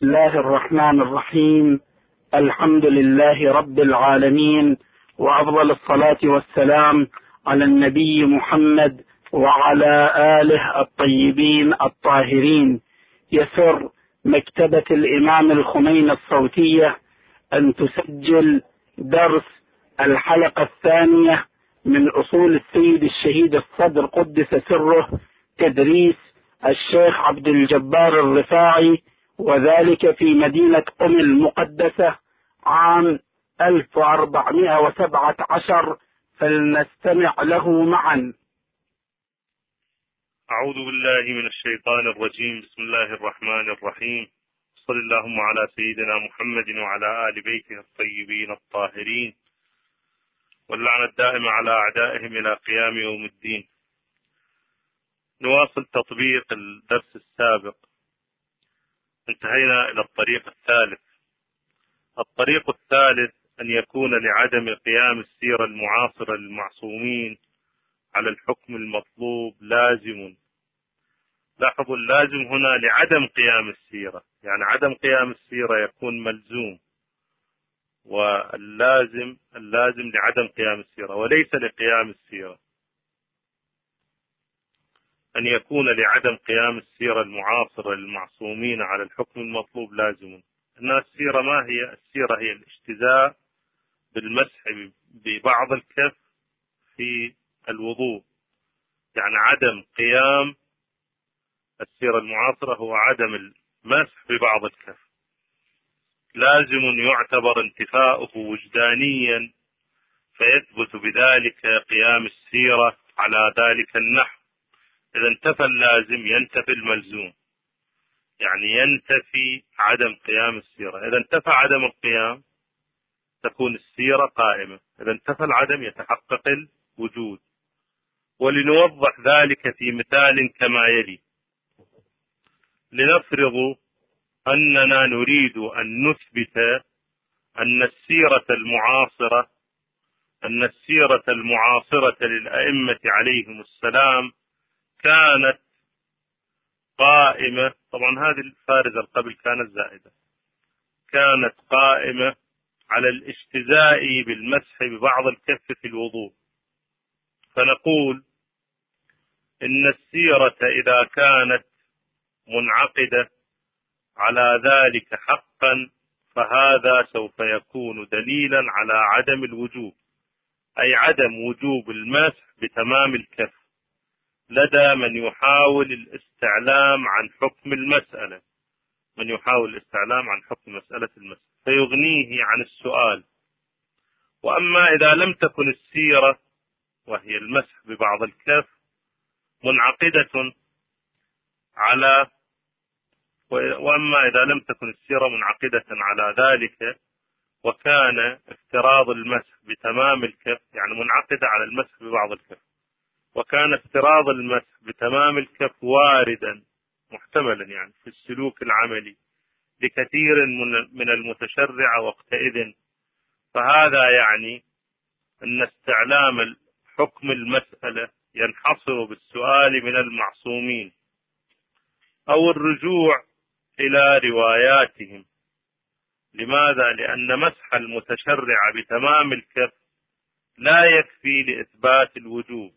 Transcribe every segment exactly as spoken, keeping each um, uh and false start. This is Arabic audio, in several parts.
بسم الله الرحمن الرحيم. الحمد لله رب العالمين، وأفضل الصلاة والسلام على النبي محمد وعلى آله الطيبين الطاهرين. يسر مكتبة الإمام الخميني الصوتية أن تسجل درس الحلقة الثانية من أصول السيد الشهيد الصدر قدس سره، تدريس الشيخ عبد الجبار الرفاعي، وذلك في مدينة قم المقدسة عام ألف وأربعمائة وسبعة عشر، فلنستمع له معا. أعوذ بالله من الشيطان الرجيم. بسم الله الرحمن الرحيم. صلى اللهم على سيدنا محمد وعلى آل بيته الطيبين الطاهرين، واللعنة الدائمة على أعدائهم إلى قيام يوم الدين. نواصل تطبيق الدرس السابق. انتهينا إلى الطريق الثالث. الطريق الثالث أن يكون لعدم قيام السيرة المعاصرة للمعصومين على الحكم المطلوب لازم. لاحظوا اللازم هنا لعدم قيام السيرة، يعني عدم قيام السيرة يكون ملزوم، واللازم اللازم لعدم قيام السيرة وليس لقيام السيرة. أن يكون لعدم قيام السيرة المعاصرة للمعصومين على الحكم المطلوب لازم. أن السيرة ما هي؟ السيرة هي الاجتزاء بالمسح ببعض الكف في الوضوء، يعني عدم قيام السيرة المعاصرة هو عدم المسح ببعض الكف. لازم يعتبر انتفاؤه وجدانيا، فيثبت بذلك قيام السيرة على ذلك النحو. إذا انتفى اللازم ينتفي الملزوم، يعني ينتفي عدم قيام السيرة. إذا انتفى عدم القيام تكون السيرة قائمة، إذا انتفى العدم يتحقق الوجود. ولنوضح ذلك في مثال كما يلي. لنفرض أننا نريد أن نثبت أن السيرة المعاصرة أن السيرة المعاصرة للأئمة عليهم السلام كانت قائمة. طبعا هذه الفارزة قبل كانت زائدة. كانت قائمة على الاجتزاء بالمسح ببعض الكف في الوضوء. فنقول إن السيرة إذا كانت منعقدة على ذلك حقا فهذا سوف يكون دليلا على عدم الوجوب، أي عدم وجوب المسح بتمام الكف لدى من يحاول الاستعلام عن حكم المسألة من يحاول الاستعلام عن حكم مسألة المسح فيغنيه عن السؤال. وأما إذا لم تكن السيرة وهي المسح ببعض الكف منعقدة على وأما إذا لم تكن السيرة منعقدة على ذلك وكان افتراض المسح بتمام الكف، يعني منعقدة على المسح ببعض الكف، وكان افتراض المسح بتمام الكف واردا محتملا يعني في السلوك العملي لكثير من المتشرع وقتئذ، فهذا يعني أن استعلام حكم المسألة ينحصر بالسؤال من المعصومين أو الرجوع إلى رواياتهم. لماذا؟ لأن مسح المتشرع بتمام الكف لا يكفي لإثبات الوجوب،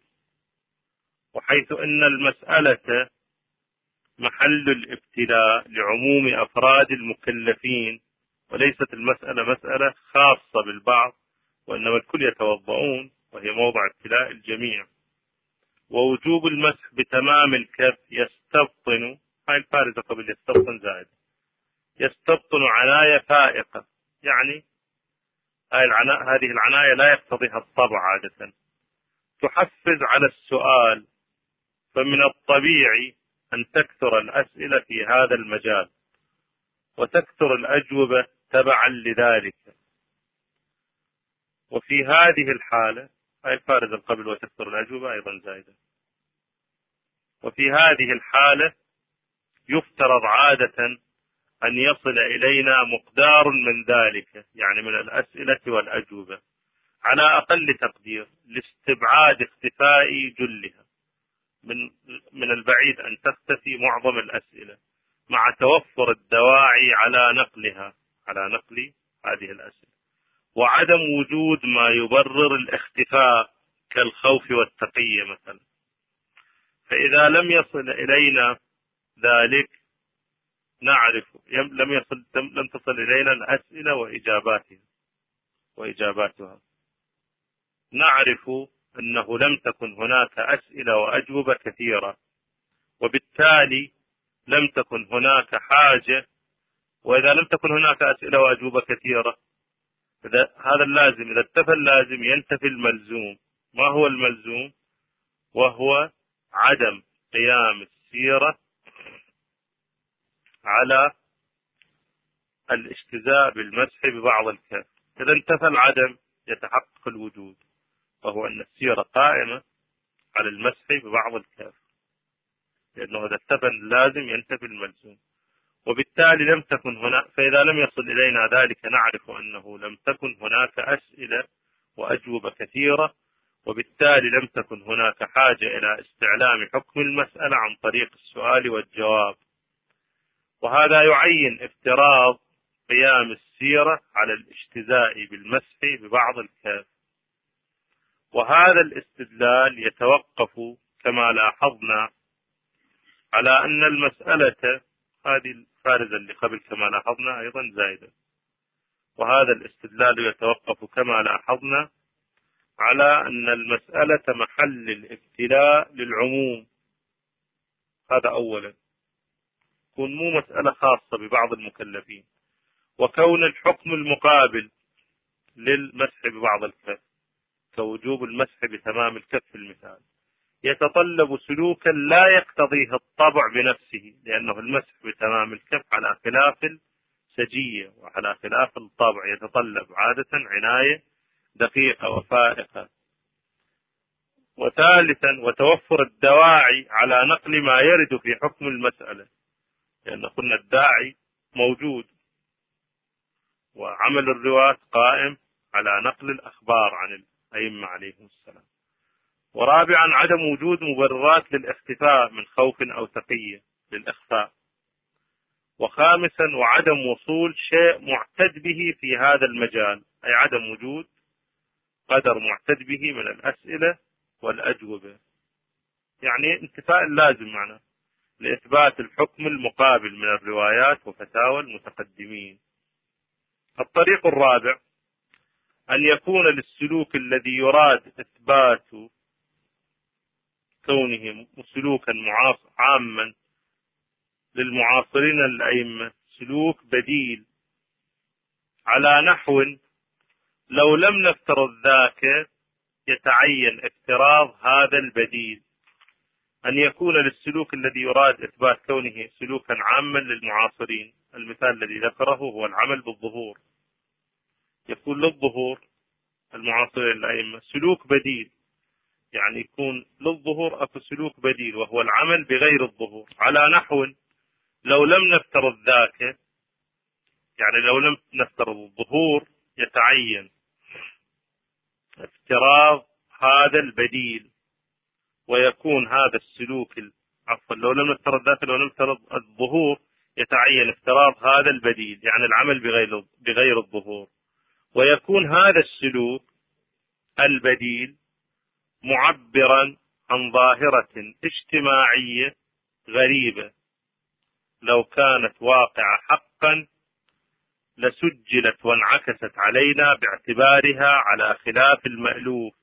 وحيث أن المسألة محل الابتلاء لعموم أفراد المكلفين، وليست المسألة مسألة خاصة بالبعض، وإنما الكل يتوضؤون، وهي موضع ابتلاء الجميع. ووجوب المسح بتمام الكف يستبطن، هاي الفارزة قبل يستبطن زائد، يستبطن عناية فائقة، يعني هاي العناية هذه العناية لا يقتضيها الطبع عادة، تحفز على السؤال. فمن الطبيعي أن تكثر الأسئلة في هذا المجال وتكثر الأجوبة تبعا لذلك. وفي هذه الحالة هاي الفارزة قبل وتكثر الأجوبة أيضا زائدة. وفي هذه الحالة يفترض عادة أن يصل إلينا مقدار من ذلك، يعني من الأسئلة والأجوبة، على أقل تقدير لاستبعاد اختفاء جلها. من من البعيد أن تختفي معظم الأسئلة، مع توفر الدواعي على نقلها على نقل هذه الأسئلة، وعدم وجود ما يبرر الاختفاء كالخوف والتقية مثلا. فإذا لم يصل إلينا ذلك نعرف لم يصل لم تصل إلينا الأسئلة وإجاباتها وإجاباتها نعرف أنه لم تكن هناك أسئلة وأجوبة كثيرة، وبالتالي لم تكن هناك حاجة. وإذا لم تكن هناك أسئلة وأجوبة كثيرة هذا اللازم، إذا انتفى اللازم ينتفي الملزوم. ما هو الملزوم؟ وهو عدم قيام السيرة على الاجتزاء بالمسح ببعض الكاف. إذا انتفى العدم يتحقق الوجود، وهو أن السيرة قائمة على المسح ببعض الكاف، لأنه إذا انتفى اللازم ينتفي الملزوم، وبالتالي لم تكن هناك. فإذا لم يصل إلينا ذلك نعرف أنه لم تكن هناك أسئلة وأجوبة كثيرة، وبالتالي لم تكن هناك حاجة إلى استعلام حكم المسألة عن طريق السؤال والجواب. وهذا يعين افتراض قيام السيرة على الاجتزاء بالمسح ببعض الكاف. وهذا الاستدلال يتوقف كما لاحظنا على أن المسألة هذه الفارزة اللي قبل كما لاحظنا أيضا زائدة. وهذا الاستدلال يتوقف كما لاحظنا على أن المسألة محل الابتلاء للعموم. هذا أولا، تكون مو مسألة خاصة ببعض المكلفين. وكون الحكم المقابل للمسح ببعض الكف كوجوب المسح بتمام الكف في المثال يتطلب سلوكا لا يقتضيه الطبع بنفسه، لأنه المسح بتمام الكف على خلاف السجية وعلى خلاف الطبع يتطلب عادة عناية دقيقة وفائقة. وثالثا، وتوفر الدواعي على نقل ما يرد في حكم المسألة، لأن قلنا الداعي موجود، وعمل الرواة قائم على نقل الأخبار عن الأئمة عليهم السلام. ورابعا، عدم وجود مبررات للاختفاء من خوف أو تقية للإخفاء. وخامسا، وعدم وصول شيء معتد به في هذا المجال، أي عدم وجود قدر معتد به من الأسئلة والأجوبة، يعني انتفاء اللازم معنا لإثبات الحكم المقابل من الروايات وفتاوى المتقدمين. الطريق الرابع، أن يكون للسلوك الذي يراد إثبات كونه سلوكا معاصر عاما للمعاصرين الأئمة سلوك بديل، على نحو لو لم نفترض ذاك يتعين افتراض هذا البديل. أن يكون للسلوك الذي يراد إثبات كونه سلوكا عاما للمعاصرين، المثال الذي ذكره هو العمل بالظهور، يكون للظهور المعاصرين الأئمة سلوك بديل، يعني يكون للظهور أكو سلوك بديل وهو العمل بغير الظهور، على نحو لو لم نفترض ذاك، يعني لو لم نفترض الظهور يتعين افتراض هذا البديل، ويكون هذا السلوك عفوا لو لم نفترض ذاك لو لم نفترض الظهور يتعين افتراض هذا البديل، يعني العمل بغير بغير الظهور، ويكون هذا السلوك البديل معبرا عن ظاهرة اجتماعية غريبة، لو كانت واقعة حقا لسجلت وانعكست علينا باعتبارها على خلاف المألوف.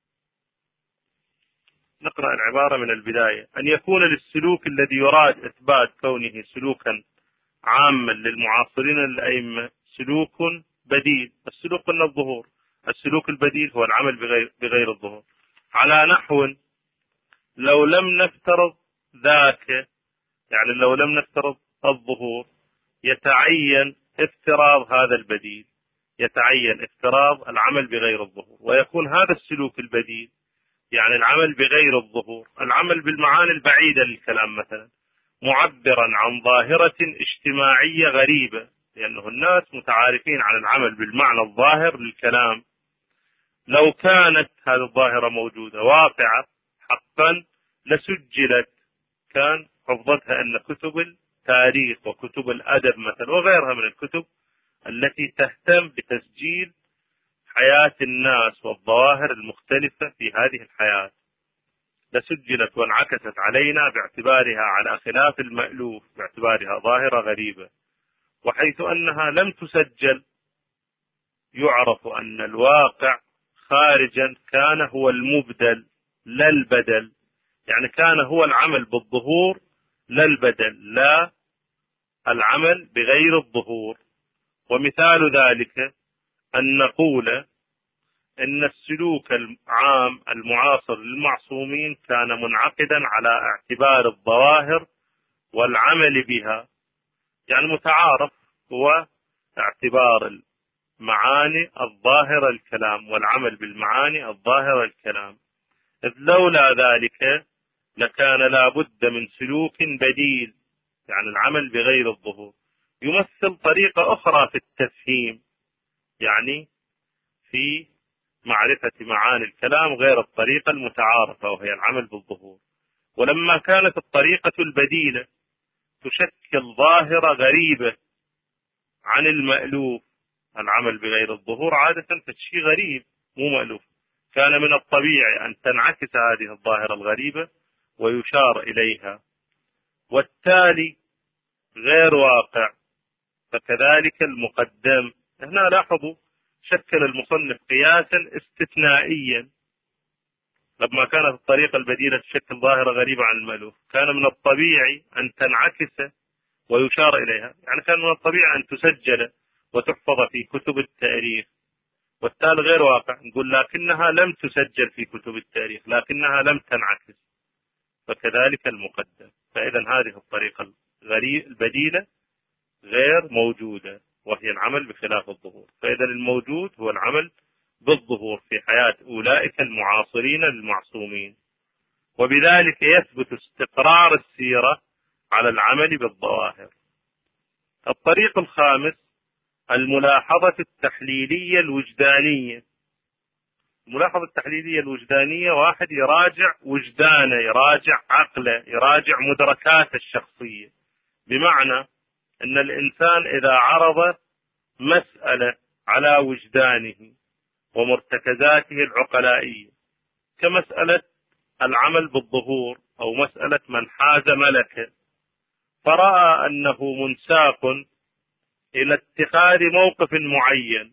نقرأ العبارة من البداية. أن يكون للسلوك الذي يراد إثبات كونه سلوكا عاما للمعاصرين الأئمة سلوك بديل. السلوك قلنا الظهور، السلوك البديل هو العمل بغير, بغير الظهور، على نحو لو لم نفترض ذاك، يعني لو لم نفترض الظهور يتعين افتراض هذا البديل، يتعين افتراض العمل بغير الظهور، ويكون هذا السلوك البديل يعني العمل بغير الظهور، العمل بالمعاني البعيدة للكلام مثلا، معبرا عن ظاهرة اجتماعية غريبة، لأنه الناس متعارفين على العمل بالمعنى الظاهر للكلام. لو كانت هذه الظاهرة موجودة واقعة حقا لسجلت، كان حفظتها أن كتب التاريخ وكتب الأدب مثلا وغيرها من الكتب التي تهتم بتسجيل حياة الناس والظواهر المختلفة في هذه الحياة لسجلت وانعكست علينا باعتبارها على خلاف المألوف، باعتبارها ظاهرة غريبة، وحيث أنها لم تسجل يعرف أن الواقع خارجا كان هو المبدل لا البدل، يعني كان هو العمل بالظهور لا البدل، لا العمل بغير الظهور. ومثال ذلك أن نقول إن السلوك العام المعاصر للمعصومين كان منعقدا على اعتبار الظواهر والعمل بها، يعني متعارف هو اعتبار المعاني الظاهرة الكلام والعمل بالمعاني الظاهرة الكلام، إذ لولا ذلك لكان لا بد من سلوك بديل، يعني العمل بغير الظهور، يمثل طريقة أخرى في التفهيم، يعني في معرفة معاني الكلام غير الطريقة المتعارفة وهي العمل بالظهور. ولما كانت الطريقة البديلة تشكل ظاهرة غريبة عن المألوف، العمل بغير الظهور عادة فشيء غريب مو مألوف، كان من الطبيعي أن تنعكس هذه الظاهرة الغريبة ويشار إليها، والتالي غير واقع. فكذلك المقدم، هنا لاحظوا شكل المصنف قياسا استثنائيا، لما كانت الطريقة البديلة تشكل ظاهرة غريبة عن المألوف كان من الطبيعي أن تنعكس ويشار إليها، يعني كان من الطبيعي أن تسجل وتحفظ في كتب التاريخ، والتالي غير واقع، نقول لكنها لم تسجل في كتب التاريخ لكنها لم تنعكس، فكذلك المقدم. فإذا هذه الطريقة البديلة غير موجودة وهي العمل بخلاف الظهور، فإذا الموجود هو العمل بالظهور في حياة أولئك المعاصرين المعصومين، وبذلك يثبت استقرار السيرة على العمل بالظواهر. الطريق الخامس الملاحظة التحليلية الوجدانية. الملاحظة التحليلية الوجدانية واحد يراجع وجدانه، يراجع عقله، يراجع مدركاته الشخصية، بمعنى أن الإنسان إذا عرض مسألة على وجدانه ومرتكزاته العقلائية كمسألة العمل بالظهور أو مسألة من حاز ملكه، فرأى أنه منساق إلى اتخاذ موقف معين،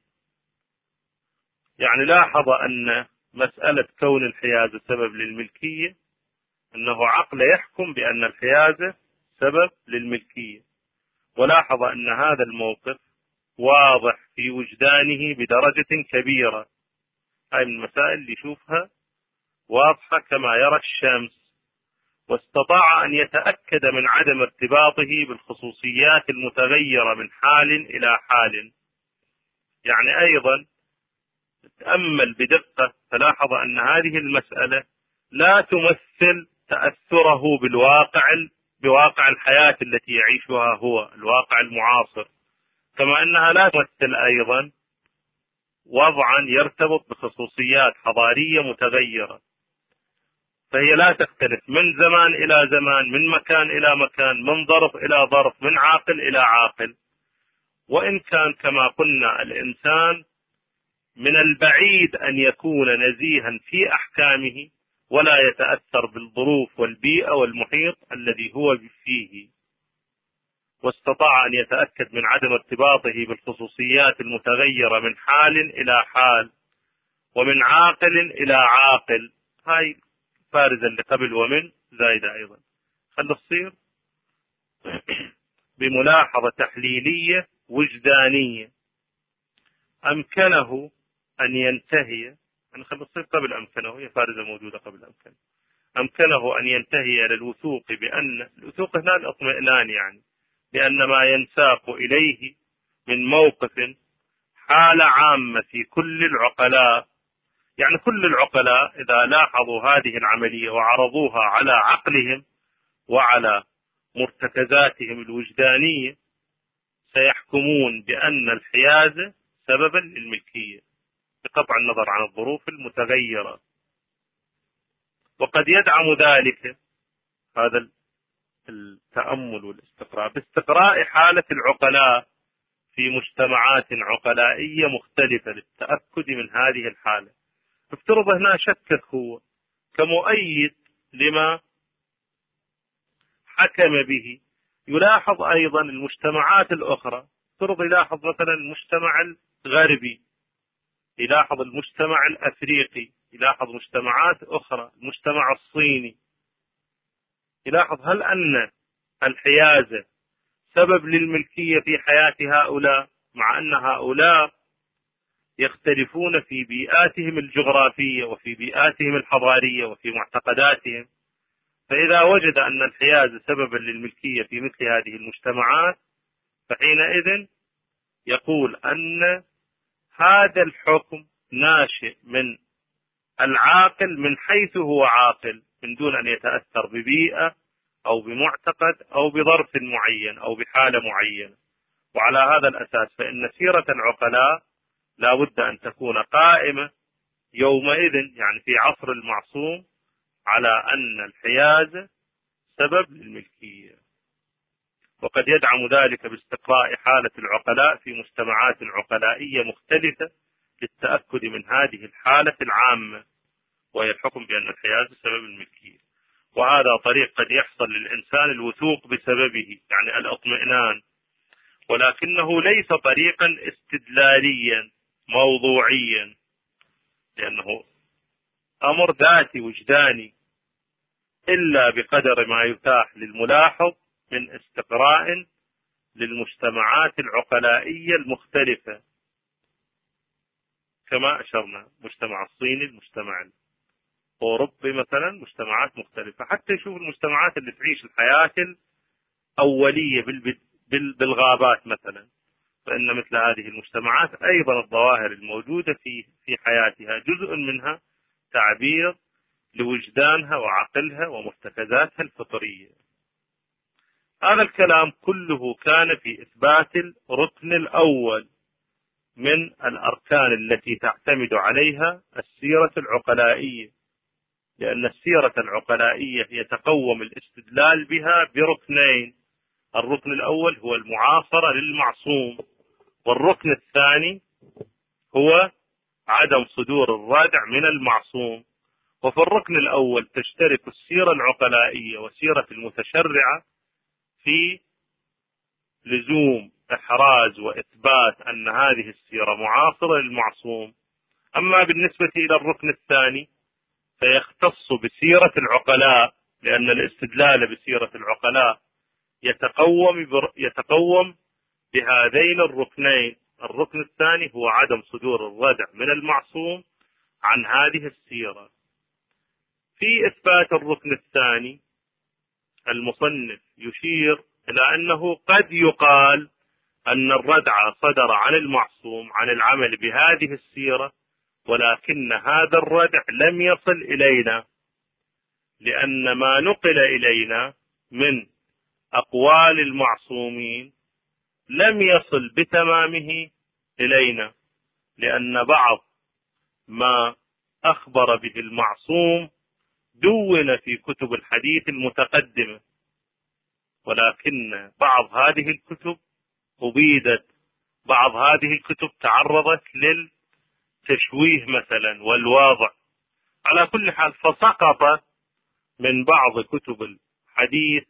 يعني لاحظ أن مسألة كون الحيازة سبب للملكية أنه عقل يحكم بأن الحيازة سبب للملكية، ولاحظ أن هذا الموقف واضح في وجدانه بدرجة كبيرة، هاي من المسائل اللي يشوفها واضحة كما يرى الشمس، واستطاع أن يتأكد من عدم ارتباطه بالخصوصيات المتغيرة من حال إلى حال. يعني أيضا تأمل بدقة فلاحظ أن هذه المسألة لا تمثل تأثره بالواقع بواقع الحياة التي يعيشها هو الواقع المعاصر، كما أنها لا تمثل أيضا وضعا يرتبط بخصوصيات حضارية متغيرة، فهي لا تختلف من زمان إلى زمان، من مكان إلى مكان، من ظرف إلى ظرف، من عاقل إلى عاقل. وإن كان كما قلنا الإنسان من البعيد أن يكون نزيها في أحكامه ولا يتأثر بالظروف والبيئة والمحيط الذي هو فيه، واستطاع أن يتأكد من عدم ارتباطه بالخصوصيات المتغيرة من حال إلى حال ومن عاقل إلى عاقل، هاي فارزا لقبل ومن زايدة أيضا. خل تصير بملاحظة تحليلية وجدانية أمكنه أن ينتهي، يعني خل تصير قبل أمكنه، هي فارزة موجودة قبل أمكنه، أمكنه أن ينتهي إلى الوثوق بأن الوثوق هنا الاطمئنان، يعني بأن ما ينساق إليه من موقف حالة عامة في كل العقلاء، يعني كل العقلاء إذا لاحظوا هذه العملية وعرضوها على عقلهم وعلى مرتكزاتهم الوجدانية سيحكمون بأن الحيازة سببا للملكية بقطع النظر عن الظروف المتغيرة. وقد يدعم ذلك هذا التأمل والاستقراء باستقراء حالة العقلاء في مجتمعات عقلائية مختلفة للتأكد من هذه الحالة. افترض هنا شكك هو كمؤيد لما حكم به، يلاحظ أيضا المجتمعات الأخرى، افترض يلاحظ مثلا المجتمع الغربي، يلاحظ المجتمع الأفريقي، يلاحظ مجتمعات أخرى، المجتمع الصيني، يلاحظ هل أن الحيازة سبب للملكية في حياة هؤلاء، مع أن هؤلاء يختلفون في بيئاتهم الجغرافية وفي بيئاتهم الحضارية وفي معتقداتهم. فإذا وجد أن الحيازة سببا للملكية في مثل هذه المجتمعات، فحينئذ يقول أن هذا الحكم ناشئ من العاقل من حيث هو عاقل، من دون أن يتأثر ببيئة أو بمعتقد أو بظرف معين أو بحالة معينة. وعلى هذا الأساس فإن سيرة العقلاء لا بد أن تكون قائمة يومئذ، يعني في عصر المعصوم، على أن الحيازة سبب للملكية. وقد يدعم ذلك باستقراء حالة العقلاء في مجتمعات عقلائية مختلفة للتأكد من هذه الحالة العامة، وهي الحكم بأن الحيازة سبب الملكية. وهذا طريق قد يحصل للإنسان الوثوق بسببه، يعني الاطمئنان، ولكنه ليس طريقا استدلاليا موضوعيا، لأنه أمر ذاتي وجداني، إلا بقدر ما يتاح للملاحظ من استقراء للمجتمعات العقلائية المختلفة، كما أشرنا المجتمع الصيني، المجتمع الأوروبي مثلا، مجتمعات مختلفة، حتى يشوف المجتمعات اللي تعيش الحياة الأولية بالغابات مثلا، فإن مثل هذه المجتمعات أيضا الظواهر الموجودة في في حياتها جزء منها تعبير لوجدانها وعقلها ومرتكزاتها الفطرية. هذا الكلام كله كان في إثبات الركن الأول من الأركان التي تعتمد عليها السيرة العقلائية، لأن السيرة العقلائية يتقوم الاستدلال بها بركنين: الركن الأول هو المعاصرة للمعصوم، والركن الثاني هو عدم صدور الرادع من المعصوم. وفي الركن الأول تشترك السيرة العقلائية وسيرة المتشرعة في لزوم إحراز وإثبات أن هذه السيرة معاصرة للمعصوم. أما بالنسبة إلى الركن الثاني فيختص بسيرة العقلاء، لأن الاستدلال بسيرة العقلاء يتقوم يتقوم بهذين الركنين. الركن الثاني هو عدم صدور الردع من المعصوم عن هذه السيرة. في إثبات الركن الثاني المصنف يشير إلى أنه قد يقال أن الردع صدر عن المعصوم عن العمل بهذه السيرة، ولكن هذا الردع لم يصل إلينا، لأن ما نقل إلينا من أقوال المعصومين لم يصل بتمامه إلينا، لأن بعض ما أخبر به المعصوم دون في كتب الحديث المتقدمة، ولكن بعض هذه الكتب أبيدت، بعض هذه الكتب تعرضت للتشويه مثلا والواضع. على كل حال فسقط من بعض كتب الحديث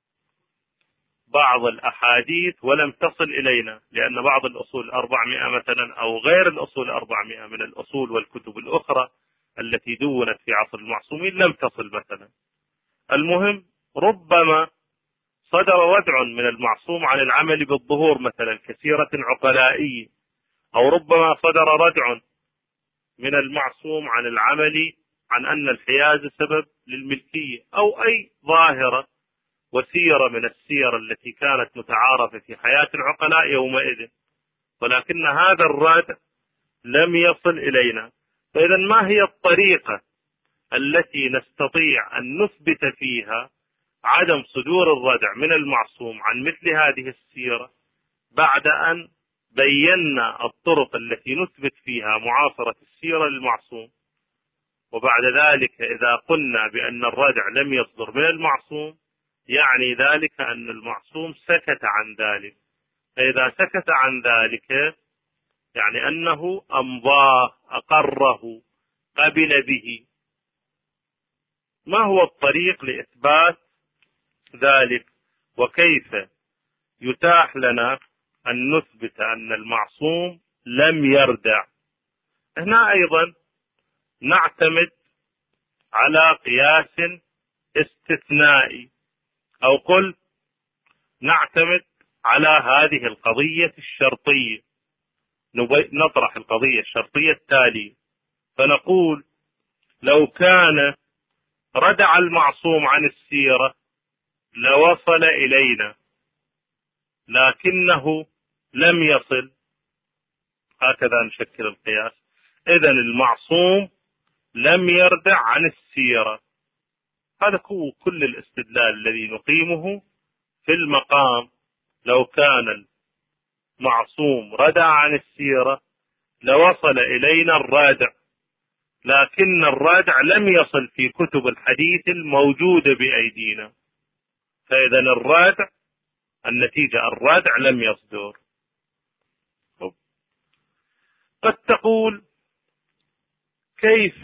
بعض الأحاديث ولم تصل إلينا، لأن بعض الأصول الأربعمائة مثلا أو غير الأصول الأربعمائة من الأصول والكتب الأخرى التي دونت في عصر المعصومين لم تصل مثلا. المهم ربما صدر ودع من المعصوم عن العمل بالظهور مثلا كسيرة عقلائية، أو ربما صدر ردع من المعصوم عن العمل عن أن الحياز سبب للملكية، أو أي ظاهرة وسيرة من السير التي كانت متعارفة في حياة العقلاء يومئذ، ولكن هذا الردع لم يصل إلينا. فإذا ما هي الطريقة التي نستطيع أن نثبت فيها عدم صدور الردع من المعصوم عن مثل هذه السيرة بعد أن بينا الطرق التي نثبت فيها معاصرة السيرة للمعصوم؟ وبعد ذلك إذا قلنا بأن الردع لم يصدر من المعصوم، يعني ذلك أن المعصوم سكت عن ذلك. فإذا سكت عن ذلك يعني أنه أمضاه، أقره، قبل به. ما هو الطريق لإثبات ذلك؟ وكيف يتاح لنا أن نثبت أن المعصوم لم يردع؟ هنا أيضا نعتمد على قياس استثنائي، أو قل نعتمد على هذه القضية الشرطية. نطرح القضية الشرطية التالية فنقول: لو كان ردع المعصوم عن السيرة لوصل إلينا لكنه لم يصل. هكذا نشكل القياس. إذن المعصوم لم يردع عن السيرة. هذا هو كل الاستدلال الذي نقيمه في المقام. لو كان المعصوم ردع عن السيرة لوصل إلينا الرادع، لكن الرادع لم يصل في كتب الحديث الموجودة بأيدينا. فإذا الرادع النتيجة الرادع لم يصدر. قد تقول: كيف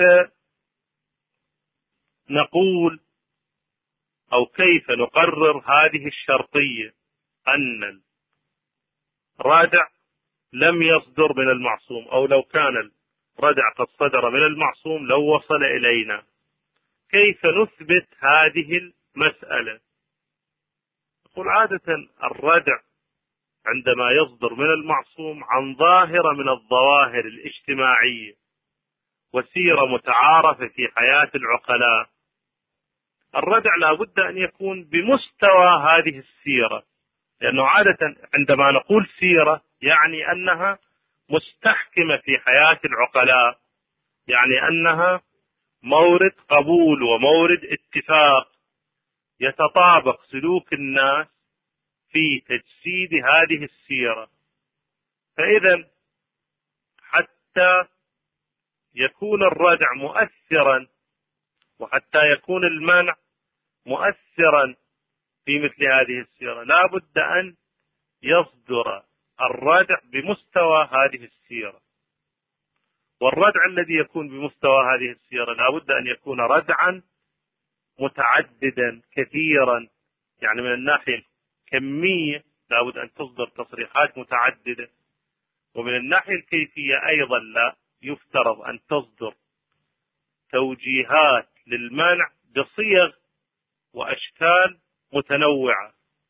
نقول أو كيف نقرر هذه الشرطية أن الرادع لم يصدر من المعصوم، أو لو كان الردع قد صدر من المعصوم لو وصل إلينا؟ كيف نثبت هذه المسألة؟ نقول: عادة الردع عندما يصدر من المعصوم عن ظاهرة من الظواهر الاجتماعية وسيرة متعارفة في حياة العقلاء، الردع لا بد أن يكون بمستوى هذه السيرة، لأنه عادة عندما نقول سيرة يعني أنها مستحكمة في حياة العقلاء، يعني أنها مورد قبول ومورد اتفاق، يتطابق سلوك الناس في تجسيد هذه السيرة. فإذا حتى يكون الردع مؤثرا وحتى يكون المنع مؤثرا في مثل هذه السيرة لا بد أن يصدر الردع بمستوى هذه السيرة. والردع الذي يكون بمستوى هذه السيرة لا بد أن يكون ردعا متعددا كثيرا، يعني من الناحية الكمية لا بد أن تصدر تصريحات متعددة، ومن الناحية الكيفية أيضا لا يفترض أن تصدر توجيهات للمنع بصيغ وأشكال متنوعة.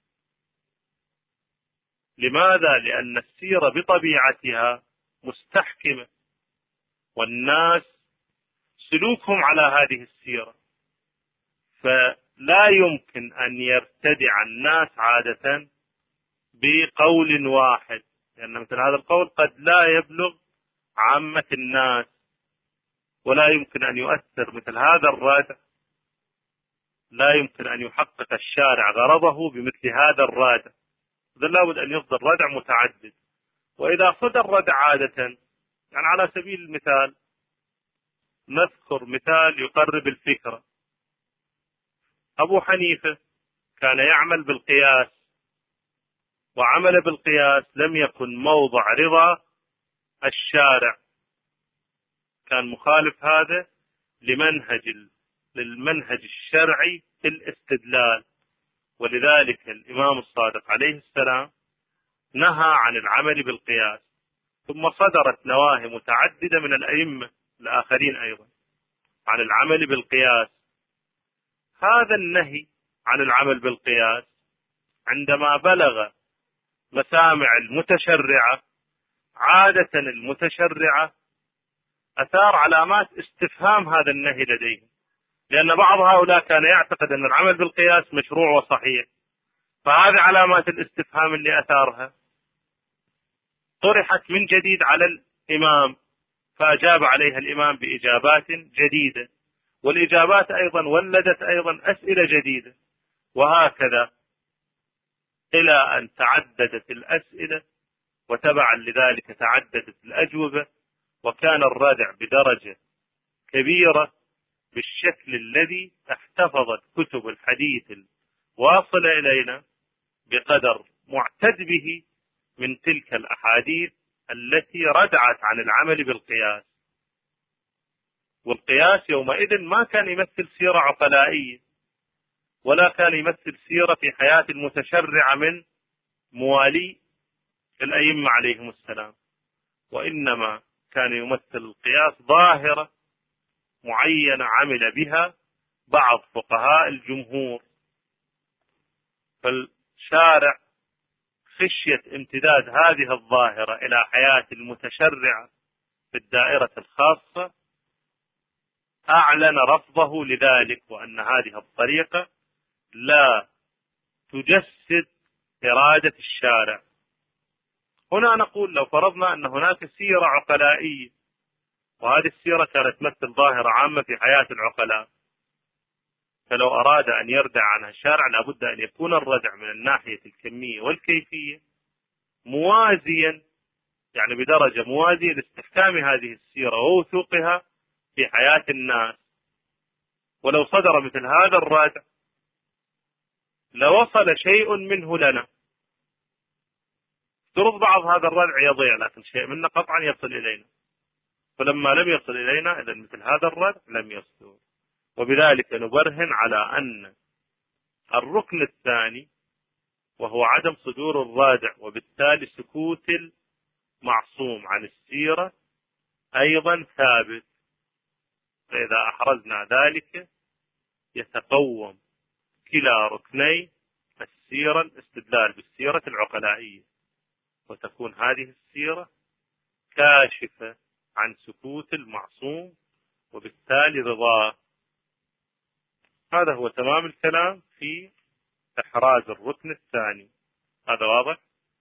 لماذا؟ لأن السيرة بطبيعتها مستحكمة، والناس سلوكهم على هذه السيرة، فلا يمكن أن يرتدع الناس عادة بقول واحد، لأن مثل هذا القول قد لا يبلغ عامة الناس، ولا يمكن أن يؤثر مثل هذا الردع، لا يمكن أن يحقق الشارع غرضه بمثل هذا الردع. إذا لابد أن يصدر ردع متعدد. وإذا صدر ردع عادة، يعني على سبيل المثال نذكر مثال يقرب الفكرة. أبو حنيفة كان يعمل بالقياس، وعمل بالقياس لم يكن موضع رضا الشارع، كان مخالف هذا لمنهج للمنهج الشرعي في الاستدلال. ولذلك الإمام الصادق عليه السلام نهى عن العمل بالقياس. ثم صدرت نواهي متعددة من الأئمة الآخرين أيضا عن العمل بالقياس. هذا النهي عن العمل بالقياس عندما بلغ مسامع المتشرعة، عادة المتشرعة أثار علامات استفهام هذا النهي لديهم، لأن بعض هؤلاء كان يعتقد أن العمل بالقياس مشروع وصحيح. فهذه علامات الاستفهام اللي أثارها طرحت من جديد على الإمام، فأجاب عليها الإمام بإجابات جديدة، والإجابات أيضا ولدت أيضا أسئلة جديدة، وهكذا إلى أن تعددت الأسئلة، وتبعا لذلك تعددت الأجوبة، وكان الردع بدرجة كبيرة بالشكل الذي احتفظت كتب الحديث واصل إلينا بقدر معتد به من تلك الأحاديث التي ردعت عن العمل بالقياس. والقياس يومئذ ما كان يمثل سيرة عقلائية، ولا كان يمثل سيرة في حياة المتشرع من موالي الأئمة عليهم السلام، وإنما كان يمثل القياس ظاهرة معينة عمل بها بعض فقهاء الجمهور. فالشارع خشية امتداد هذه الظاهرة إلى حياة المتشرع في الدائرة الخاصة أعلن رفضه لذلك، وأن هذه الطريقة لا تجسد إرادة الشارع. هنا نقول لو فرضنا أن هناك سيرة عقلائية، وهذه السيرة كانت تمثل ظاهرة عامة في حياة العقلاء، فلو أراد أن يردع عنها الشارع لابد أن يكون الردع من الناحية الكمية والكيفية موازيا، يعني بدرجة موازية لاستحكام هذه السيرة ووثوقها في حياة الناس. ولو صدر مثل هذا الردع لوصل شيء منه لنا. ترد بعض هذا الردع يضيع، لكن شيء منه قطعا يصل إلينا. فلما لم يصل إلينا إذن مثل هذا الردع لم يصدر. وبذلك نبرهن على أن الركن الثاني وهو عدم صدور الرادع وبالتالي سكوت المعصوم عن السيرة أيضا ثابت. فإذا أحرزنا ذلك يتقوم كلا ركني السيرة الاستدلال بالسيرة العقلائية، وتكون هذه السيرة كاشفة عن سكوت المعصوم وبالتالي رضاه. هذا هو تمام الكلام في إحراز الركن الثاني. هذا واضح؟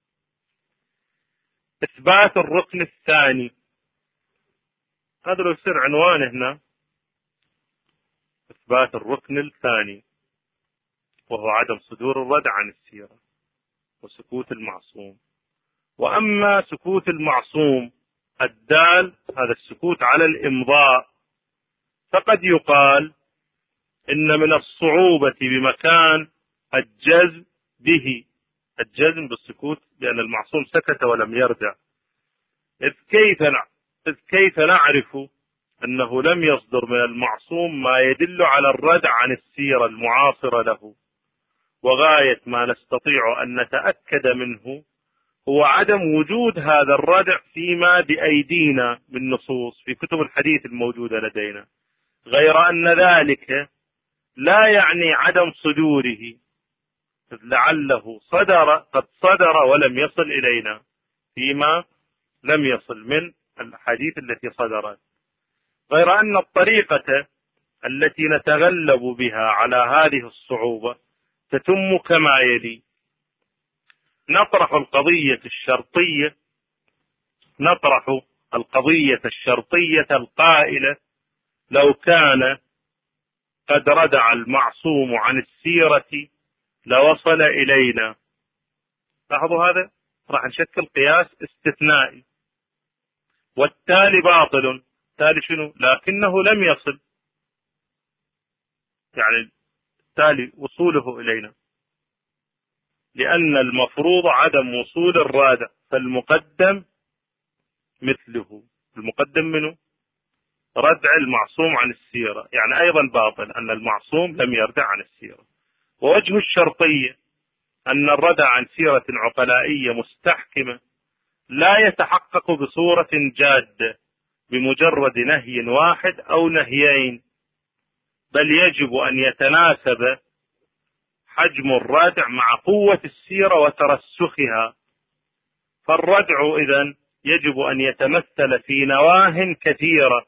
إثبات الركن الثاني، هذا لو يصير عنوان هنا، إثبات الركن الثاني وهو عدم صدور الردع عن السيرة وسكوت المعصوم. وأما سكوت المعصوم الدال، هذا السكوت على الإمضاء، فقد يقال إن من الصعوبة بمكان الجزم به، الجزم بالسكوت لأن المعصوم سكت ولم يرجع. إذ كيف إذ كيف نعرف أنه لم يصدر من المعصوم ما يدل على الردع عن السيرة المعاصرة له؟ وغاية ما نستطيع أن نتأكد منه هو عدم وجود هذا الردع فيما بأيدينا من نصوص في كتب الحديث الموجودة لدينا، غير أن ذلك لا يعني عدم صدوره، لعله صدر قد صدر ولم يصل إلينا فيما لم يصل من الحديث التي صدرت. غير أن الطريقة التي نتغلب بها على هذه الصعوبة تتم كما يلي: نطرح القضية الشرطية نطرح القضية الشرطية القائلة لو كان قد ردع المعصوم عن السيرة لوصل إلينا. لاحظوا هذا راح نشكل قياس استثنائي، والتالي باطل. التالي شنو؟ لكنه لم يصل، يعني التالي وصوله إلينا، لأن المفروض عدم وصول الرادع، فالمقدم مثله. المقدم منه ردع المعصوم عن السيرة، يعني أيضا باطل أن المعصوم لم يردع عن السيرة. ووجه الشرطية أن الردع عن سيرة عقلائية مستحكمة لا يتحقق بصورة جادة بمجرد نهي واحد أو نهيين، بل يجب أن يتناسب حجم الردع مع قوة السيرة وترسخها. فالردع إذن يجب أن يتمثل في نواه كثيرة،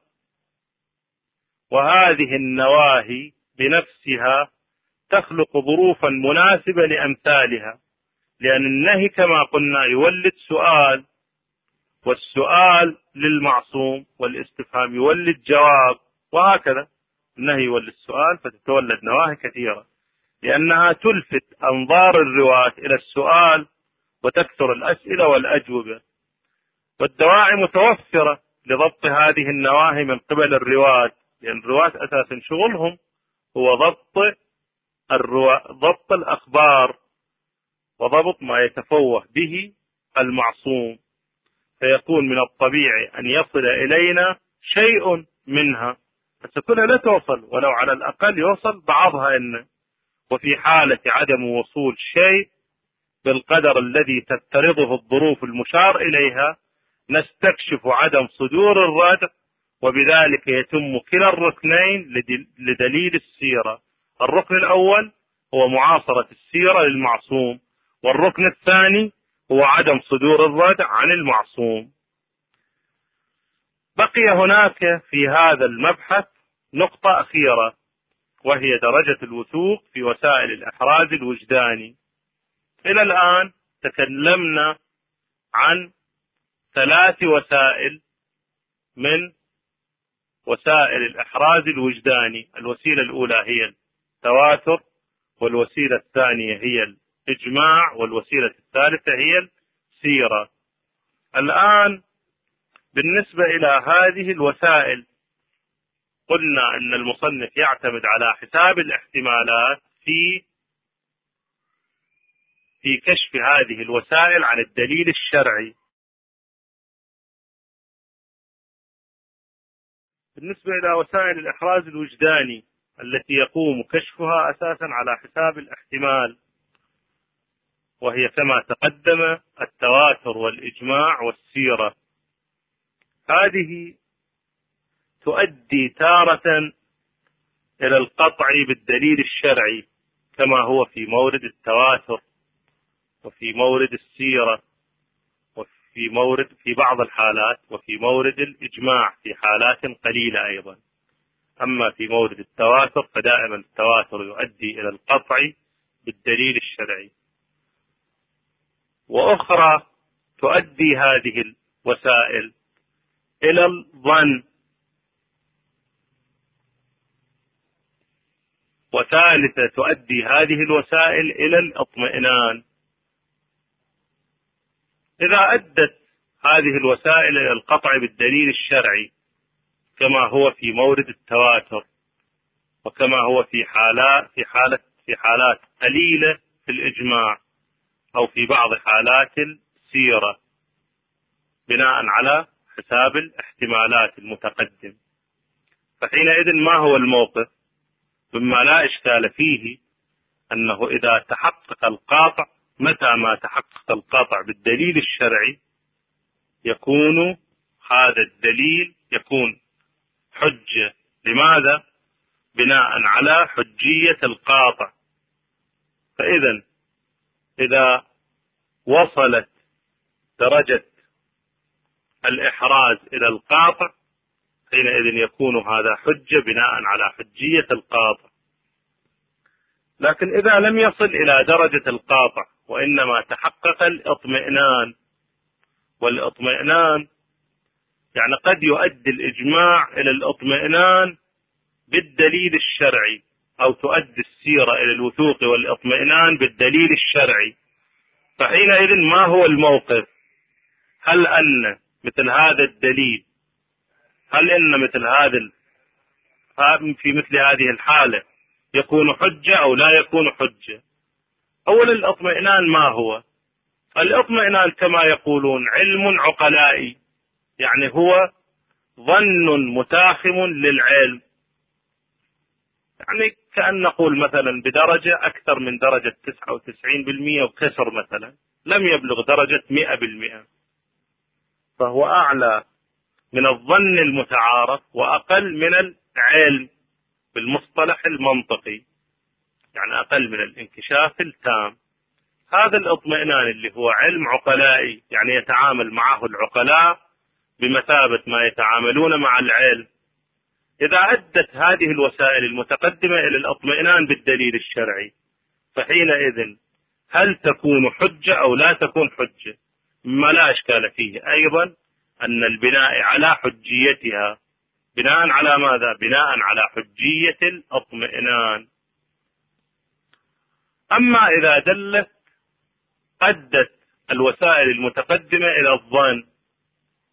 وهذه النواهي بنفسها تخلق ظروفا مناسبة لأمثالها، لأن النهي كما قلنا يولد سؤال، والسؤال للمعصوم، والاستفهام يولد جواب، وهكذا النهي يولد سؤال فتتولد نواهي كثيرة، لأنها تلفت أنظار الرواة إلى السؤال وتكثر الأسئلة والأجوبة. والدواعي متوفرة لضبط هذه النواهي من قبل الرواة، لأن الرواة أساسا شغلهم هو ضبط ضبط الأخبار وضبط ما يتفوه به المعصوم، فيكون من الطبيعي أن يصل إلينا شيء منها، بس كلها لا توصل، ولو على الأقل يوصل بعضها إن. وفي حالة عدم وصول شيء بالقدر الذي تفترضه الظروف المشار إليها نستكشف عدم صدور الردع، وبذلك يتم كلا الركنين لدليل السيرة. الركن الأول هو معاصرة السيرة للمعصوم، والركن الثاني هو عدم صدور الردع عن المعصوم. بقي هناك في هذا المبحث نقطة أخيرة، وهي درجة الوثوق في وسائل الإحراز الوجداني. إلى الآن تكلمنا عن ثلاث وسائل من وسائل الإحراز الوجداني. الوسيلة الأولى هي التواتر، والوسيلة الثانية هي الإجماع، والوسيلة الثالثة هي السيرة. الآن بالنسبة إلى هذه الوسائل قلنا أن المصنف يعتمد على حساب الاحتمالات في في كشف هذه الوسائل عن الدليل الشرعي. بالنسبة إلى وسائل الإحراز الوجداني التي يقوم كشفها أساسا على حساب الاحتمال، وهي كما تقدم التواتر والإجماع والسيرة، هذه تؤدي تارة إلى القطع بالدليل الشرعي كما هو في مورد التواتر وفي مورد السيرة وفي مورد في بعض الحالات، وفي مورد الإجماع في حالات قليلة أيضا. أما في مورد التواتر فدائما التواتر يؤدي إلى القطع بالدليل الشرعي. وأخرى تؤدي هذه الوسائل إلى الظن، وثالثة تؤدي هذه الوسائل إلى الاطمئنان. إذا أدت هذه الوسائل إلى القطع بالدليل الشرعي كما هو في مورد التواتر، وكما هو في حالات في حالة في حالات قليلة في الإجماع، أو في بعض حالات السيرة، بناء على حساب الاحتمالات المتقدم، فحينئذ ما هو الموقف؟ مما لا إشكال فيه أنه إذا تحقق القاطع، متى ما تحقق القاطع بالدليل الشرعي يكون هذا الدليل يكون حجة. لماذا؟ بناء على حجية القاطع. فإذا إذا وصلت درجة الإحراز إلى القاطع حينئذ يكون هذا حجة بناء على حجية القاطع. لكن إذا لم يصل إلى درجة القاطع وإنما تحقق الاطمئنان، والاطمئنان يعني قد يؤدي الإجماع إلى الاطمئنان بالدليل الشرعي، أو تؤدي السيرة إلى الوثوق والاطمئنان بالدليل الشرعي، فحينئذ ما هو الموقف؟ هل أن مثل هذا الدليل هل إن مثل هذا في مثل هذه الحالة يكون حجة أو لا يكون حجة؟ أولا الاطمئنان ما هو؟ الاطمئنان كما يقولون علم عقلائي، يعني هو ظن متاخم للعلم، يعني كأن نقول مثلا بدرجة أكثر من درجة تسعة وتسعين بالمئة وكسر مثلا، لم يبلغ درجة مئة بالمئة، فهو أعلى من الظن المتعارف وأقل من العلم بالمصطلح المنطقي، يعني أقل من الانكشاف التام. هذا الاطمئنان اللي هو علم عقلائي، يعني يتعامل معه العقلاء بمثابة ما يتعاملون مع العلم. إذا أدت هذه الوسائل المتقدمة إلى الاطمئنان بالدليل الشرعي فحينئذ هل تكون حجة أو لا تكون حجة؟ ما لا إشكال فيه أيضا أن البناء على حجيتها بناء على ماذا؟ بناء على حجية الاطمئنان. أما إذا دلت أدت الوسائل المتقدمة إلى الظن،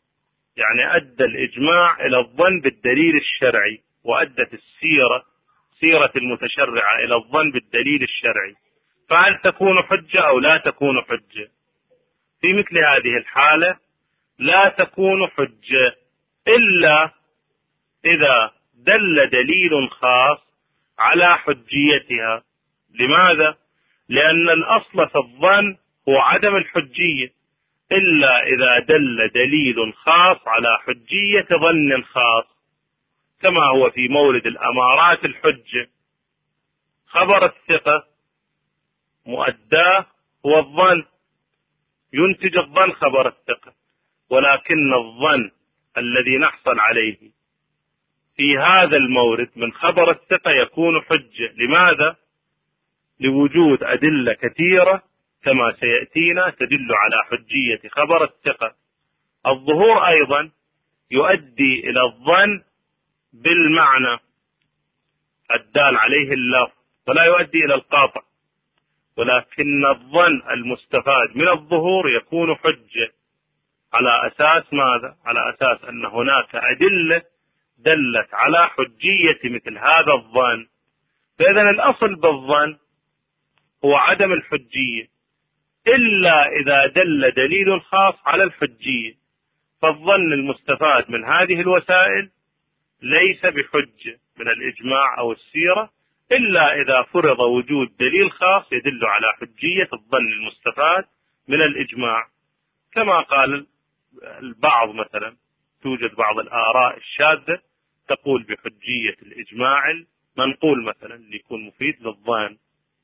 يعني أدى الإجماع إلى الظن بالدليل الشرعي، وأدت السيرة سيرة المتشرعة إلى الظن بالدليل الشرعي، فهل تكون حجة أو لا تكون حجة؟ في مثل هذه الحالة لا تكون حجة إلا إذا دل دليل خاص على حجيتها. لماذا؟ لأن الأصل في الظن هو عدم الحجية، إلا إذا دل دليل خاص على حجية ظن خاص، كما هو في مورد الأمارات الحجة. خبر الثقة مؤداه هو الظن، ينتج الظن خبر الثقة، ولكن الظن الذي نحصل عليه في هذا المورد من خبر الثقة يكون حجة. لماذا؟ لوجود أدلة كثيرة كما سيأتينا تدل على حجية خبر الثقة. الظهور أيضا يؤدي إلى الظن بالمعنى الدال عليه اللفظ، ولا يؤدي إلى القاطع، ولكن الظن المستفاد من الظهور يكون حجة على أساس ماذا؟ على أساس أن هناك أدلة دلت على حجية مثل هذا الظن. فإذا الأصل بالظن هو عدم الحجية، إلا إذا دل دليل خاص على الحجية، فالظن المستفاد من هذه الوسائل ليس بحجة من الإجماع أو السيرة، إلا إذا فرض وجود دليل خاص يدل على حجية الظن المستفاد من الإجماع. كما قال البعض مثلا، توجد بعض الآراء الشاذة تقول بحجية الإجماع المنقول مثلا ليكون مفيد للظن.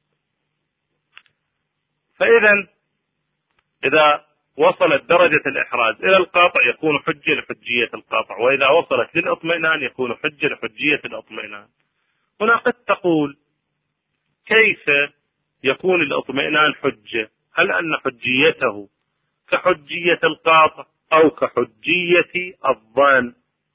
فإذا إذا وصلت درجة الإحراز إلى القاطع يكون حجة لحجية القاطع، وإذا وصلت للإطمئنان يكون حجة لحجية الإطمئنان. هنا قد تقول كيف يكون الإطمئنان حجة؟ هل أن حجيته كحجية القاطع أو كحجية الظن؟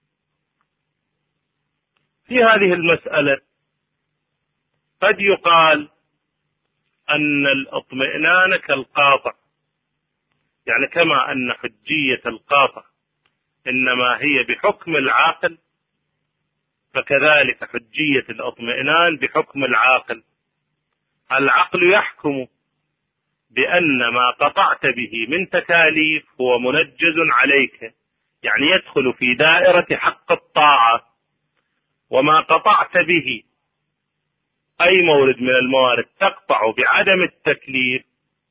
في هذه المسألة قد يقال أن الإطمئنان كالقاطع، يعني كما أن حجية القاطع إنما هي بحكم العاقل، فكذلك حجية الإطمئنان بحكم العاقل. العقل يحكم بأن ما قطعت به من تكاليف هو منجز عليك، يعني يدخل في دائرة حق الطاعة، وما قطعت به أي مورد من الموارد تقطع بعدم التكليف،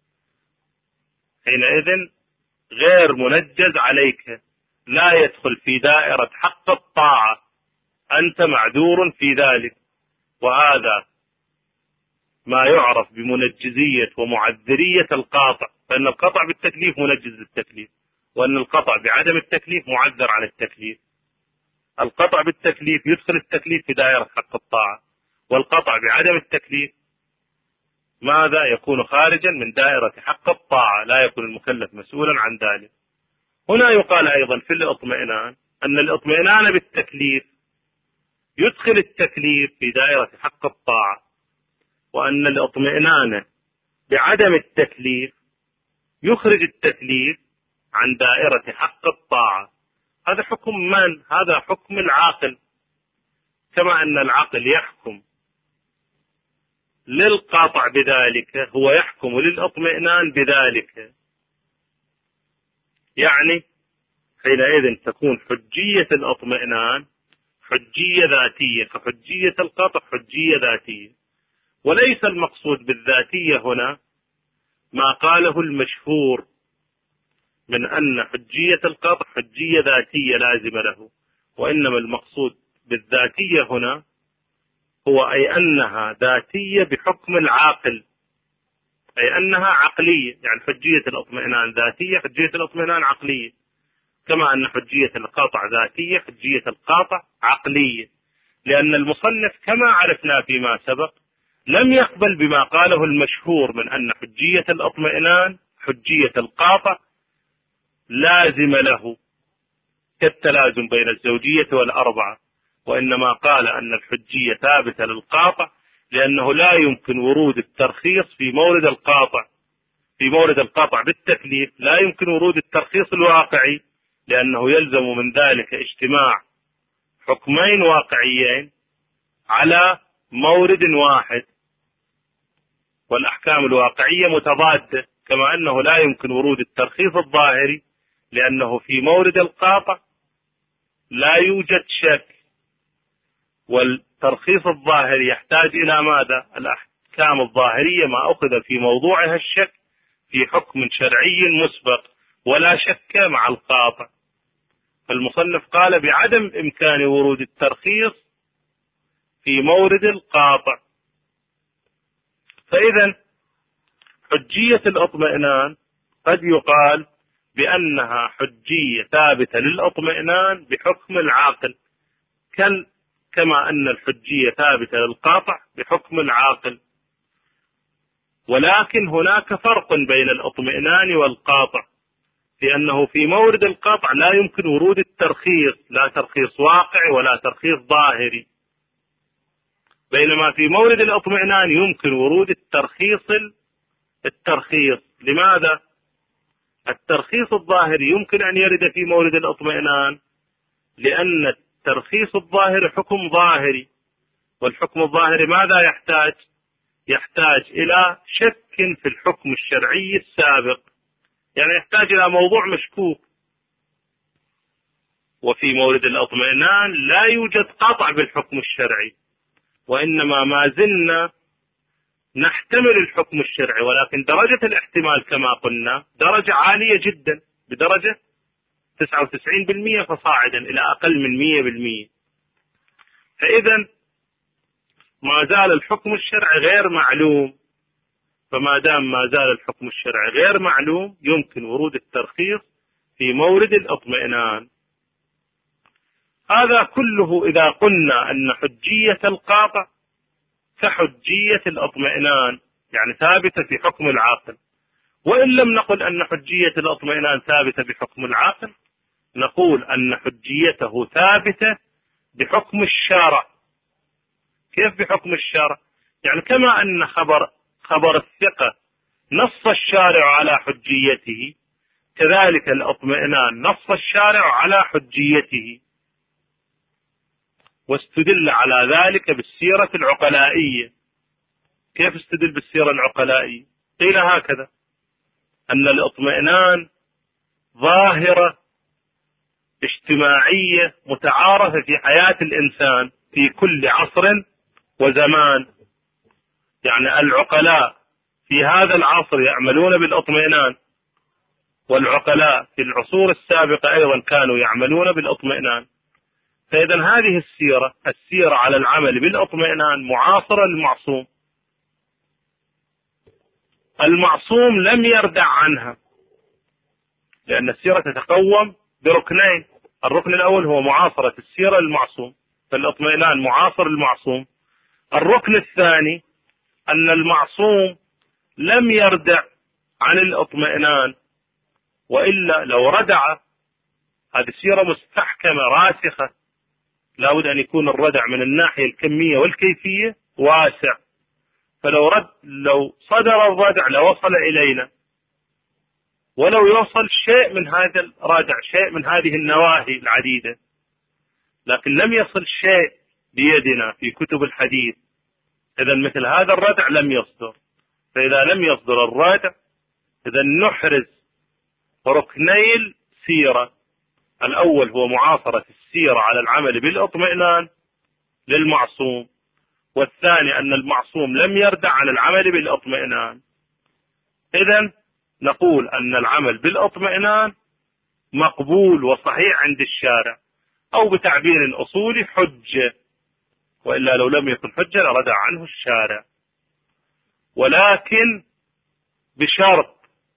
حينئذ غير منجز عليك، لا يدخل في دائرة حق الطاعة، أنت معذور في ذلك. وهذا ما يعرف بمنجزية ومعذرية القاطع، فإن القطع بالتكليف منجز للتكليف، وأن القطع بعدم التكليف معذر عن التكليف. القطع بالتكليف يدخل التكليف في دائرة حق الطاعة، والقطع بعدم التكليف ماذا؟ يكون خارجا من دائرة حق الطاعة، لا يكون المكلف مسؤولا عن ذلك. هنا يقال أيضا في الإطمئنان أن الإطمئنان بالتكليف يدخل التكليف في دائرة حق الطاعة، وأن الإطمئنان بعدم التكليف يخرج التكليف عن دائرة حق الطاعة. هذا حكم من؟ هذا حكم العاقل، كما أن العقل يحكم للقاطع بذلك هو يحكم للإطمئنان بذلك. يعني حينئذ تكون حجية الإطمئنان حجية ذاتية، كحجية القاطع حجية ذاتية. وليس المقصود بالذاتية هنا ما قاله المشهور من أن حجية القاطع حجية ذاتية لازمة له، وإنما المقصود بالذاتية هنا هو أي أنها ذاتية بحكم العاقل، أي أنها عقلية. يعني حجية الإطمئنان ذاتية، حجية الإطمئنان عقلية، كما أن حجية القاطع ذاتية، حجية القاطع عقلية. لأن المصنف كما عرفنا فيما سبق لم يقبل بما قاله المشهور من أن حجية الإطمئنان حجية القاطع لازم له كالتلازم بين الزوجية والأربعة، وإنما قال أن الحجية ثابتة للقاطع لأنه لا يمكن ورود الترخيص في مورد القاطع. في مورد القاطع بالتكليف لا يمكن ورود الترخيص الواقعي، لأنه يلزم من ذلك اجتماع حكمين واقعيين على مورد واحد، والأحكام الواقعية متضادة، كما أنه لا يمكن ورود الترخيص الظاهري لأنه في مورد القاطع لا يوجد شك، والترخيص الظاهري يحتاج إلى ماذا؟ الأحكام الظاهرية ما أخذ في موضوعها الشك في حكم شرعي مسبق ولا شك مع القاطع. فالمصنف قال بعدم إمكان ورود الترخيص في مورد القاطع. فإذا حجية الاطمئنان قد يقال بأنها حجية ثابتة للاطمئنان بحكم العاقل، كما أن الحجية ثابتة للقاطع بحكم العاقل. ولكن هناك فرق بين الاطمئنان والقاطع، لأنه في مورد القاطع لا يمكن ورود الترخيص، لا ترخيص واقعي ولا ترخيص ظاهري، بينما في مورد الاطمئنان يمكن ورود الترخيص الترخيص لماذا؟ الترخيص الظاهري يمكن أن يرد في مورد الاطمئنان لأن الترخيص الظاهري حكم ظاهري، والحكم الظاهري ماذا يحتاج؟ يحتاج إلى شك في الحكم الشرعي السابق، يعني يحتاج إلى موضوع مشكوك. وفي مورد الاطمئنان لا يوجد قطع بالحكم الشرعي، وإنما ما زلنا نحتمل الحكم الشرعي، ولكن درجة الاحتمال كما قلنا درجة عالية جدا، بدرجة تسعة وتسعين بالمئة فصاعدا إلى أقل من مئة بالمئة. فإذا ما زال الحكم الشرعي غير معلوم، فما دام ما زال الحكم الشرعي غير معلوم يمكن ورود الترخيص في مورد الاطمئنان. هذا كله إذا قلنا أن حجية القاطع كحجية الاطمئنان، يعني ثابتة في حكم العاقل. وإن لم نقل أن حجية الاطمئنان ثابتة بحكم العاقل، نقول أن حجيته ثابتة بحكم الشارع. كيف بحكم الشارع؟ يعني كما أن خبر خبر الثقة نص الشارع على حجيته، كذلك الاطمئنان نص الشارع على حجيته، واستدل على ذلك بالسيرة العقلائية. كيف استدل بالسيرة العقلائية؟ قيل هكذا: أن الاطمئنان ظاهرة اجتماعية متعارفة في حياة الإنسان في كل عصر وزمان، يعني العقلاء في هذا العصر يعملون بالاطمئنان، والعقلاء في العصور السابقة أيضا كانوا يعملون بالاطمئنان. فإذا هذه السيرة السيرة على العمل بالاطمئنان معاصرة للمعصوم. المعصوم لم يردع عنها، لأن السيرة تتقوم بركنين: الركن الأول هو معاصرة السيرة للمعصوم، فالاطمئنان معاصر للمعصوم. الركن الثاني أن المعصوم لم يردع عن الاطمئنان، وإلا لو ردع هذه السيرة مستحكمة راسخة، لا بد أن يكون الردع من الناحية الكمية والكيفية واسع، فلو رد لو صدر الردع لوصل إلينا، ولو يوصل شيء من هذا الردع، شيء من هذه النواهي العديدة، لكن لم يصل شيء بيدنا في كتب الحديث، إذا مثل هذا الردع لم يصدر. فإذا لم يصدر الردع إذا نحرز ركني السيرة: الأول هو معاصرة السيرة على العمل بالاطمئنان للمعصوم، والثاني أن المعصوم لم يردع عن العمل بالاطمئنان. إذن نقول أن العمل بالاطمئنان مقبول وصحيح عند الشارع، أو بتعبير أصولي حجة، وإلا لو لم يكن حجة لردع عنه الشارع، ولكن بشرط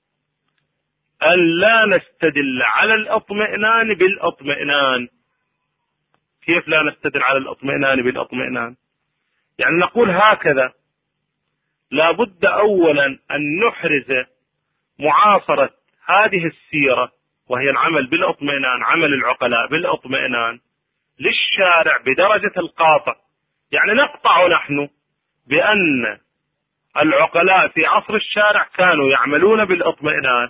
أن لا نستدل على الاطمئنان بالاطمئنان. كيف لا نستدل على الاطمئنان بالاطمئنان؟ يعني نقول هكذا: لا بد أولا أن نحرز معاصرة هذه السيرة وهي العمل بالاطمئنان، عمل العقلاء بالاطمئنان للشارع بدرجة القاطع. يعني نقطع نحن بأن العقلاء في عصر الشارع كانوا يعملون بالاطمئنان،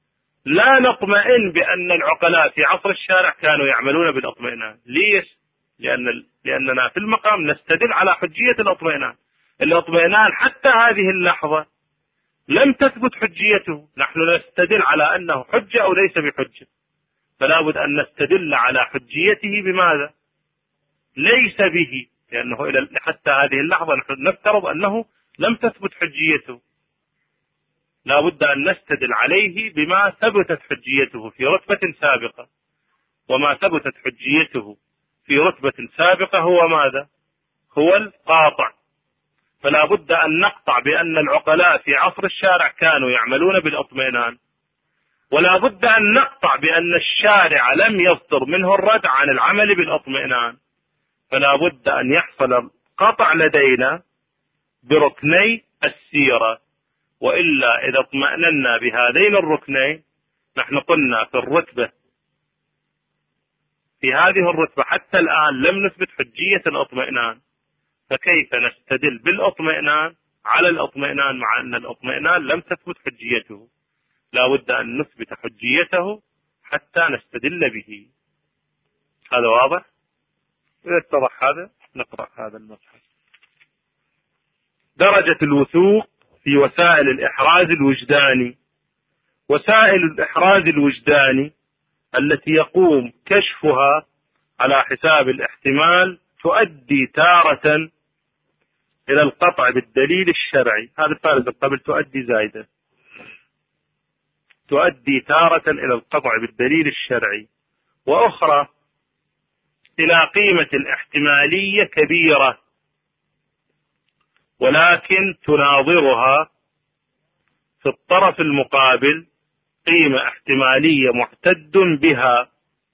لا نطمئن بأن العقلاء في عصر الشارع كانوا يعملون بالاطمئنان. ليش؟ لأن لأننا في المقام نستدل على حجية الاطمئنان. الاطمئنان حتى هذه اللحظة لم تثبت حجيته، نحن نستدل على أنه حجة أو ليس بحجة، فلا بد أن نستدل على حجيته بماذا؟ ليس به، لأنه إلى حتى هذه اللحظة نحن نفترض أنه لم تثبت حجيته، لا بد أن نستدل عليه بما ثبتت حجيته في رتبة سابقة، وما ثبتت حجيته في رتبة سابقة هو ماذا؟ هو القاطع. فلا بد أن نقطع بأن العقلاء في عصر الشارع كانوا يعملون بالاطمئنان، ولا بد أن نقطع بأن الشارع لم يصدر منه الردع عن العمل بالاطمئنان، فلا بد أن يحصل قطع لدينا بركني السيرة، وإلا إذا اطمأننا بهذين الركنين نحن قلنا في الرتبة في هذه الرتبة حتى الآن لم نثبت حجية الاطمئنان، فكيف نستدل بالاطمئنان على الاطمئنان مع أن الاطمئنان لم تثبت حجيته؟ لا بد أن نثبت حجيته حتى نستدل به. هذا واضح؟ إذا اتضح هذا نقرأ هذا المصحف. درجة الوثوق في وسائل الإحراز الوجداني. وسائل الإحراز الوجداني التي يقوم كشفها على حساب الاحتمال تؤدي تارة إلى القطع بالدليل الشرعي. هذا الفارق قبل تؤدي زايدة. تؤدي تارة إلى القطع بالدليل الشرعي، وأخرى إلى قيمة احتمالية كبيرة ولكن تناظرها في الطرف المقابل قيمة احتمالية محتد بها.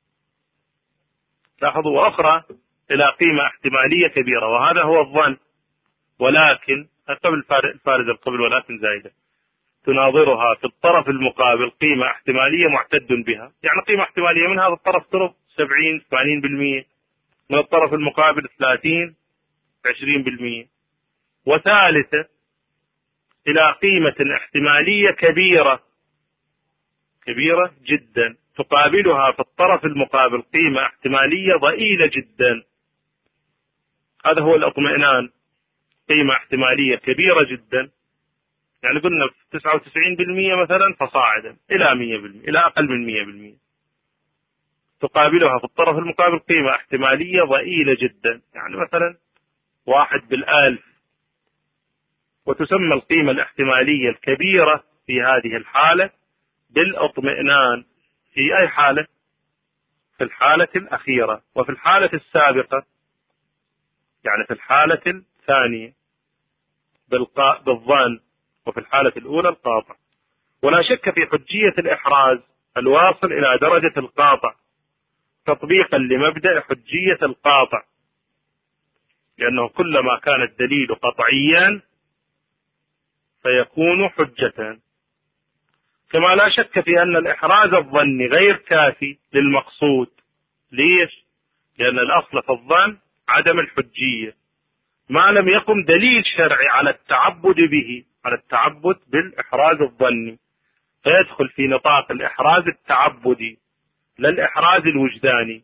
لاحظوا، وأخرى إلى قيمة احتمالية كبيرة، وهذا هو الظن، ولكن قبل الفارز القبل ولكن زائدة تناظرها في الطرف المقابل قيمة احتمالية محتد بها، يعني قيمة احتمالية من هذا الطرف ترب سبعين ثمانين بالمئة، من الطرف المقابل ثلاثين عشرين بالمئة. وثالثة إلى قيمة احتمالية كبيرة كبيرة جدا تقابلها في الطرف المقابل قيمة احتمالية ضئيلة جدا. هذا هو الاطمئنان، قيمة احتمالية كبيرة جدا، يعني قلنا في تسعة وتسعين بالمئة مثلا فصاعدا إلى مئة بالمئة، إلى أقل من مئة بالمئة، تقابلها في الطرف المقابل قيمة احتمالية ضئيلة جدا، يعني مثلا واحد بالآلف. وتسمى القيمة الاحتمالية الكبيرة في هذه الحالة بالاطمئنان. في أي حالة؟ في الحالة الأخيرة، وفي الحالة السابقة يعني في الحالة الثانية بالظن، وفي الحالة الأولى القاطع. ولا شك في حجية الإحراز الواصل إلى درجة القاطع تطبيقا لمبدأ حجية القاطع، لأنه كلما كان الدليل قطعيا فيكون حجة. كما لا شك في أن الإحراز الظني غير كافي للمقصود. ليش؟ لأن الأصل في الظن عدم الحجية ما لم يقم دليل شرعي على التعبد به، على التعبد بالإحراز الظني، فيدخل في نطاق الإحراز التعبدي لا الإحراز الوجداني.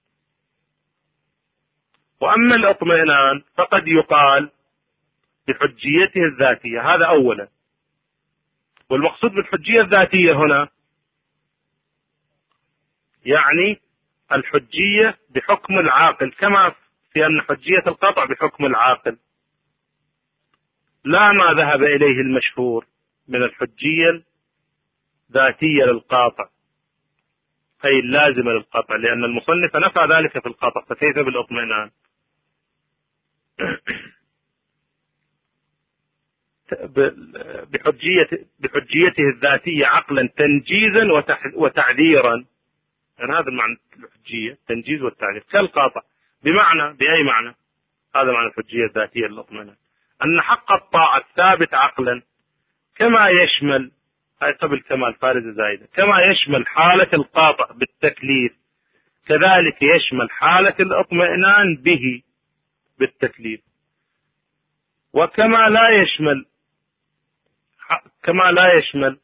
وأما الاطمئنان فقد يقال بحجيته الذاتية، هذا أولا. والمقصود بالحجية الذاتية هنا يعني الحجية بحكم العاقل، كما في أن حجية القطع بحكم العاقل، لا ما ذهب إليه المشهور من الحجية الذاتية للقاطع أي اللازمة للقطع، لأن المصنف نفى ذلك في القطع، فكيف بالاطمئنان؟ بحجية بحجيته الذاتية عقلا تنجيزا وتعذيرا، يعني هذا معنى الحجية، تنجيز والتعذير كالقاطع. بمعنى بأي معنى؟ هذا معنى الحجية الذاتية للاطمئنان، أن حق الطاعة الثابت عقلا كما يشمل، هاي قبل كمال فارزة زايدة، كما يشمل حالة القاطع بالتكليف كذلك يشمل حالة الاطمئنان به بالتكليف. وكما لا يشمل كما لا يشمل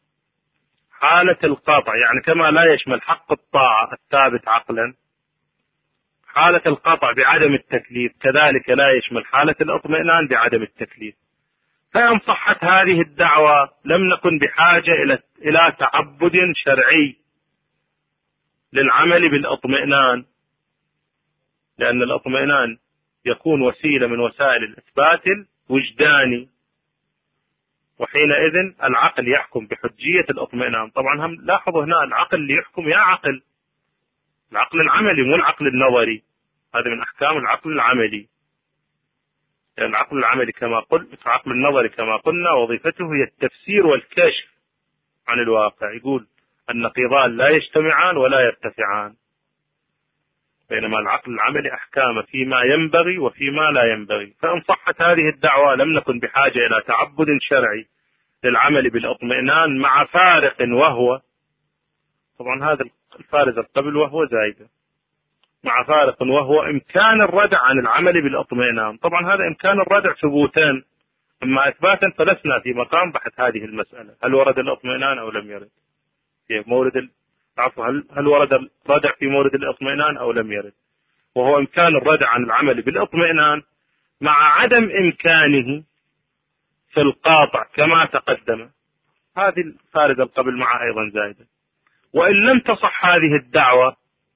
حالة القاطع، يعني كما لا يشمل حق الطاعة الثابت عقلا حالة القطع بعدم التكليف كذلك لا يشمل حالة الاطمئنان بعدم التكليف. فإن صحت هذه الدعوة لم نكن بحاجة إلى إلى تعبد شرعي للعمل بالاطمئنان، لأن الاطمئنان يكون وسيلة من وسائل الإثبات الوجداني، وحينئذ العقل يحكم بحجية الاطمئنان. طبعا هم لاحظوا هنا العقل اللي يحكم يا عقل العقل العملي مو العقل النظري، هذا من أحكام العقل العملي. لأن العقل العملي كما قلت العقل النظري كما قلنا وظيفته هي التفسير والكشف عن الواقع، يقول النقيضان لا يجتمعان ولا يرتفعان، بينما العقل العملي أحكام فيما ينبغي وفيما لا ينبغي. فإن صحت هذه الدعوة لم نكن بحاجة إلى تعبد شرعي للعمل بالاطمئنان، مع فارق وهو طبعا هذا الفارق قبل وهو زائدة، مع فارق وهو إمكان الردع عن العمل بالاطمئنان. طبعا هذا إمكان الردع ثبوتا، أما إثباتا فلسنا في مقام بحث هذه المسألة، هل ورد الاطمئنان أو لم يرد في مورد عفوا هل هل ورد الردع في مورد الاطمئنان أو لم يرد، وهو إمكان الردع عن العمل بالاطمئنان مع عدم إمكانه في القاطع كما تقدم. هذه الفارقة قبل مع أيضا زائدة. وإن لم تصح هذه الدعوة،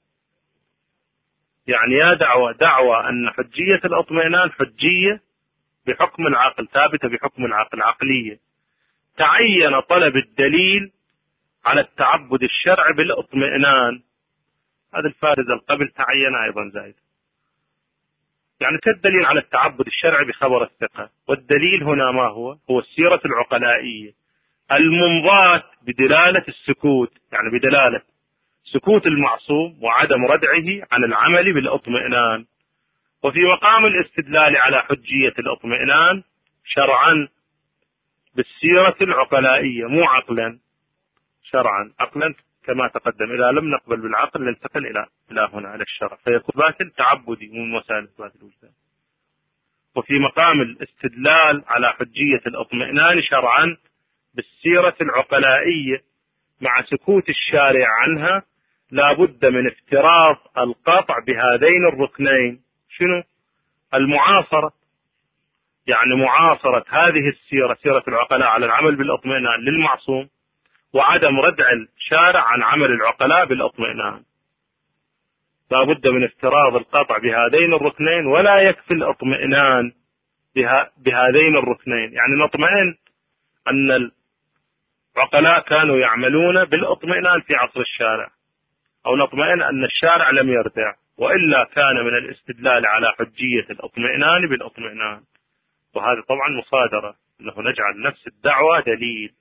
يعني يا دعوة دعوة أن حجية الاطمئنان حجية بحكم العقل، ثابتة بحكم العقل عقلية، تعين طلب الدليل على التعبد الشرعي بالاطمئنان. هذا الفارز القبل تعين أيضا زائد، يعني كالدليل على التعبد الشرعي بخبر الثقة. والدليل هنا ما هو؟ هو السيرة العقلائية المنضات بدلالة السكوت، يعني بدلالة سكوت المعصوم وعدم ردعه عن العمل بالاطمئنان. وفي مقام الاستدلال على حجية الاطمئنان شرعا بالسيرة العقلائية مو عقلا، شرعا عقلا كما تقدم. إذا لم نقبل بالعقل ننتقل إلى إلى هنا إلى الشرع، فيكون باطل تعبدي من وسائل إثبات الوجدان. وفي مقام الاستدلال على حجية الاطمئنان شرعا بالسيرة العقلائية مع سكوت الشارع عنها لا بد من افتراض القطع بهذين الركنين. شنو؟ المعاصرة، يعني معاصرة هذه السيرة سيرة العقلاء على العمل بالاطمئنان للمعصوم، وعدم ردع الشارع عن عمل العقلاء بالاطمئنان. لا بد من افتراض القطع بهذين الركنين، ولا يكفي الاطمئنان بها بهذين الركنين. يعني نطمئن أن العقلاء كانوا يعملون بالاطمئنان في عصر الشارع، أو نطمئن أن الشارع لم يردع، وإلا كان من الاستدلال على حجية الاطمئنان بالاطمئنان. وهذا طبعا مصادرة، أنه نجعل نفس الدعوة دليل.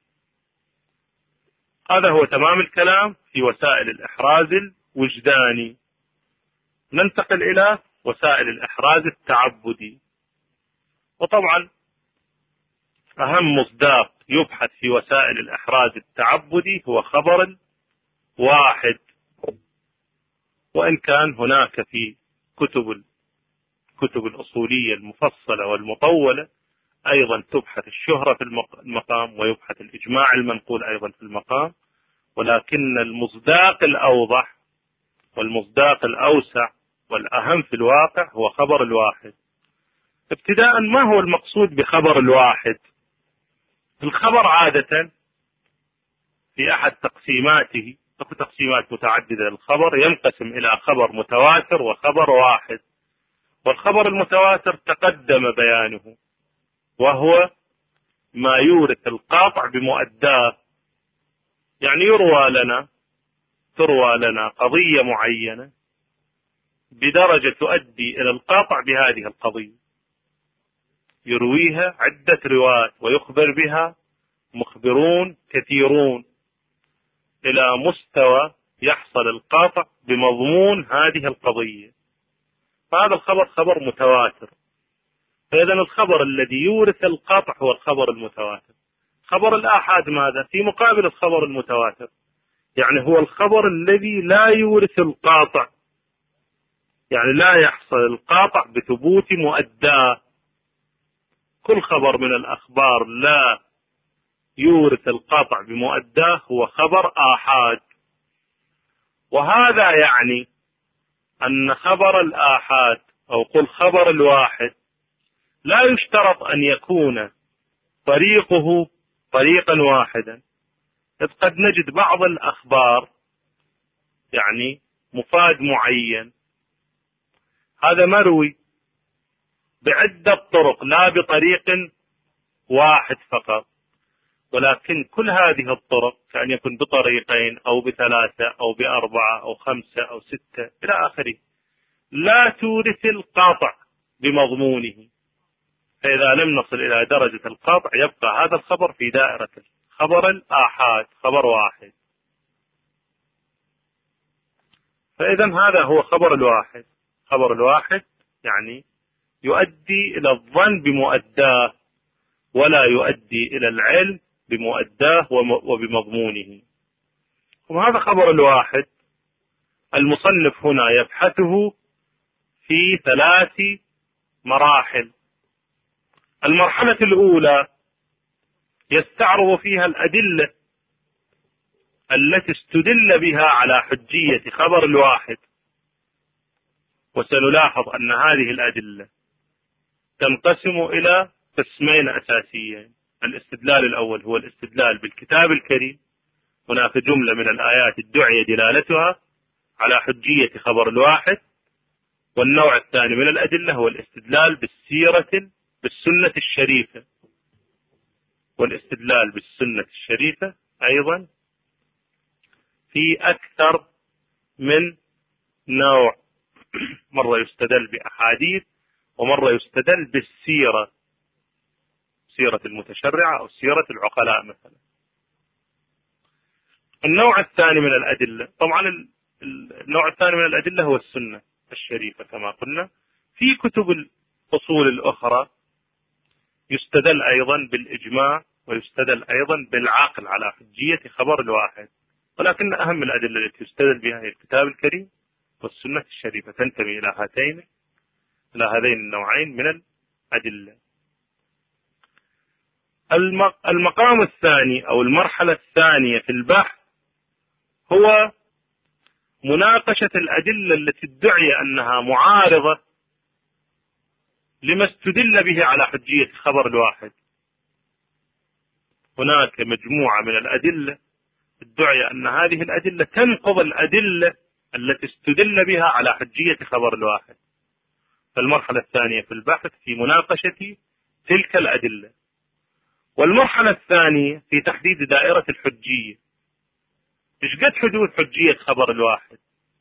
هذا هو تمام الكلام في وسائل الإحراز الوجداني. ننتقل إلى وسائل الإحراز التعبدي. وطبعا أهم مصداق يبحث في وسائل الإحراز التعبدي هو خبر واحد، وإن كان هناك في كتب الكتب الأصولية المفصلة والمطولة أيضا تبحث الشهرة في المقام، ويبحث الإجماع المنقول أيضا في المقام، ولكن المصداق الأوضح والمصداق الأوسع والأهم في الواقع هو خبر الواحد. ابتداء، ما هو المقصود بخبر الواحد؟ الخبر عادة في أحد تقسيماته، تقسيمات متعددة للخبر، ينقسم إلى خبر متواتر وخبر واحد. والخبر المتواتر تقدم بيانه، وهو ما يورث القاطع بمؤداه. يعني يروى لنا تروى لنا قضية معينة بدرجة تؤدي إلى القاطع بهذه القضية، يرويها عدة رواة ويخبر بها مخبرون كثيرون إلى مستوى يحصل القاطع بمضمون هذه القضية، فهذا الخبر خبر متواتر. فإذا الخبر الذي يورث القاطع هو الخبر المتواتر. خبر الآحاد ماذا؟ في مقابل الخبر المتواتر، يعني هو الخبر الذي لا يورث القاطع، يعني لا يحصل القاطع بثبوت مؤداه. كل خبر من الأخبار لا يورث القاطع بمؤداه هو خبر آحاد. وهذا يعني أن خبر الآحاد أو قل خبر الواحد لا يشترط أن يكون طريقه طريقا واحدا، إذ قد نجد بعض الأخبار يعني مفاد معين هذا مروي بعدة طرق لا بطريق واحد فقط، ولكن كل هذه الطرق كأن يكون بطريقين أو بثلاثة أو بأربعة أو خمسة أو ستة إلى آخره، لا تورث القاطع بمضمونه. فإذا لم نصل إلى درجة القاطع يبقى هذا الخبر في دائرة خبر الآحاد، خبر واحد. فإذا هذا هو خبر الواحد. خبر الواحد يعني يؤدي إلى الظن بمؤداه ولا يؤدي إلى العلم بمؤداه وبمضمونه. وهذا خبر الواحد المصنف هنا يبحثه في ثلاث مراحل. المرحلة الأولى يستعرض فيها الأدلة التي استدل بها على حجية خبر الواحد، وسنلاحظ أن هذه الأدلة تنقسم إلى قسمين أساسيين. الاستدلال الأول هو الاستدلال بالكتاب الكريم، هناك جملة من الآيات ادعي دلالتها على حجية خبر الواحد. والنوع الثاني من الأدلة هو الاستدلال بالسيرة بالسنة الشريفة، والاستدلال بالسنة الشريفة أيضا في أكثر من نوع، مرة يستدل بأحاديث ومرة يستدل بالسيرة، سيرة المتشرعة أو سيرة العقلاء مثلا. النوع الثاني من الأدلة، طبعا النوع الثاني من الأدلة هو السنة الشريفة كما قلنا. في كتب الأصول الأخرى يستدل أيضا بالإجماع ويستدل أيضا بالعقل على حجية خبر الواحد، ولكن أهم الأدلة التي يستدل بها هي الكتاب الكريم والسنة الشريفة، تنتمي إلى هاتين إلى هذين النوعين من الأدلة. المقام الثاني أو المرحلة الثانية في البحث هو مناقشة الأدلة التي ادعي أنها معارضة لما استدل به على حجية خبر الواحد. هناك مجموعة من الأدلة ادعي أن هذه الأدلة تنقض الأدلة التي استدل بها على حجية خبر الواحد. فالمرحلة الثانية في البحث في مناقشة تلك الأدلة. والمرحلة الثانية في تحديد دائرة الحجية. إيش قد حدوث حجية خبر الواحد؟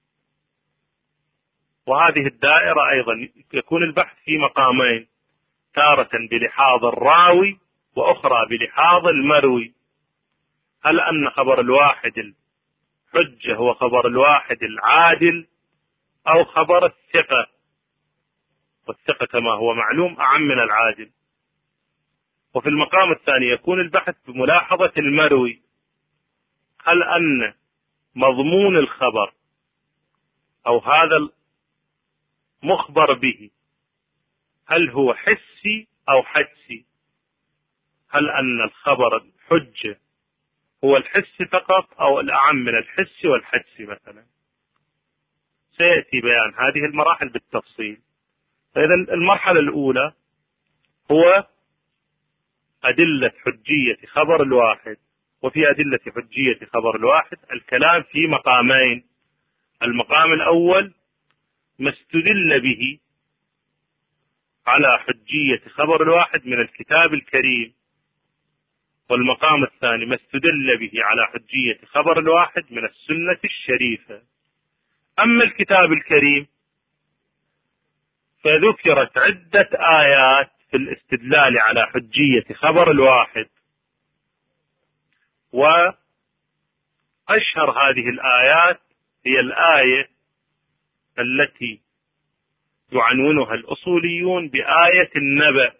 وهذه الدائرة أيضا يكون البحث في مقامين، تارة بلحاظ الراوي وأخرى بلحاظ المروي. هل أن خبر الواحد الحجة هو خبر الواحد العادل أو خبر الثقة؟ والثقة كما هو معلوم أعم من العادل. وفي المقام الثاني يكون البحث بملاحظة المروي، هل أن مضمون الخبر أو هذا المخبر به هل هو حسي أو حدسي؟ هل أن الخبر الحجة هو الحس فقط أو الأعم من الحس والحدس مثلا؟ سيأتي بيان هذه المراحل بالتفصيل. فإذا المرحلة الأولى هو أدلة حجية خبر الواحد. وفي أدلة حجية خبر الواحد الكلام في مقامين. المقام الأول ما استدل به على حجية خبر الواحد من الكتاب الكريم، والمقام الثاني ما استدل به على حجية خبر الواحد من السنة الشريفة. أما الكتاب الكريم فذكرت عدة آيات في الاستدلال على حجية خبر الواحد، وأشهر هذه الآيات هي الآية التي يعنونها الأصوليون بآية النبأ،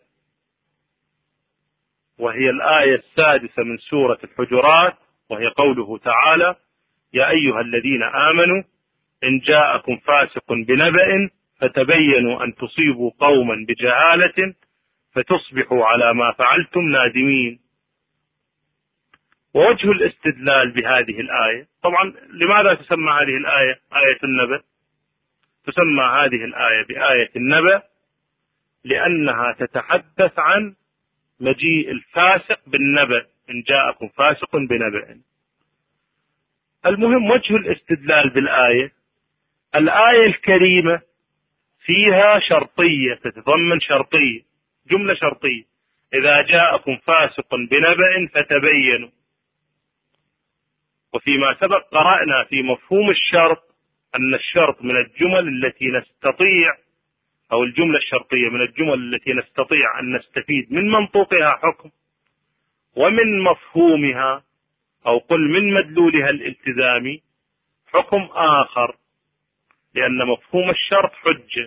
وهي الآية السادسة من سورة الحجرات، وهي قوله تعالى: يا أيها الذين آمنوا إن جاءكم فاسق بنبأ فتبينوا أن تصيبوا قوما بجهالة فتصبحوا على ما فعلتم نادمين. ووجه الاستدلال بهذه الآية، طبعا لماذا تسمى هذه الآية آية النبأ؟ تسمى هذه الآية بآية النبأ لأنها تتحدث عن مجيء الفاسق بالنبأ، إن جاءكم فاسق بنبأ. المهم وجه الاستدلال بالآية، الآية الكريمة فيها شرطية، تتضمن شرطية، جملة شرطية: إذا جاءكم فاسق بنبأ فتبينوا. وفيما سبق قرأنا في مفهوم الشرط أن الشرط من الجمل التي نستطيع، أو الجملة الشرطية من الجمل التي نستطيع أن نستفيد من منطوقها حكم، ومن مفهومها أو قل من مدلولها الالتزامي حكم آخر، لأن مفهوم الشرط حجة.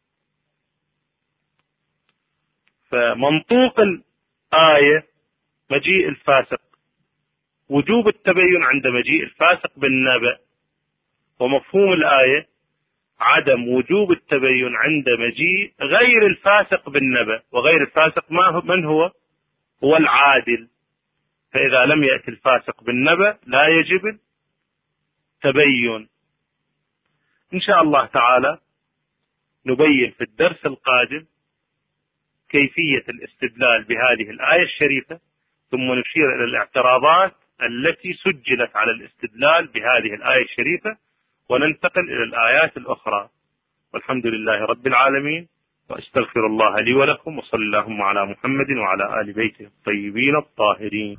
فمنطوق الآية مجيء الفاسق، وجوب التبين عند مجيء الفاسق بالنبأ، ومفهوم الآية عدم وجوب التبين عند مجيء غير الفاسق بالنبأ. وغير الفاسق ما هو؟ من هو؟ هو العادل. فإذا لم يأتي الفاسق بالنبأ لا يجب التبين. إن شاء الله تعالى نبين في الدرس القادم كيفية الاستدلال بهذه الآية الشريفة، ثم نشير إلى الاعتراضات التي سجلت على الاستدلال بهذه الآية الشريفة، وننتقل إلى الآيات الأخرى. والحمد لله رب العالمين، وأستغفر الله لي ولكم، وصلى اللهم على محمد وعلى آل بيته الطيبين الطاهرين.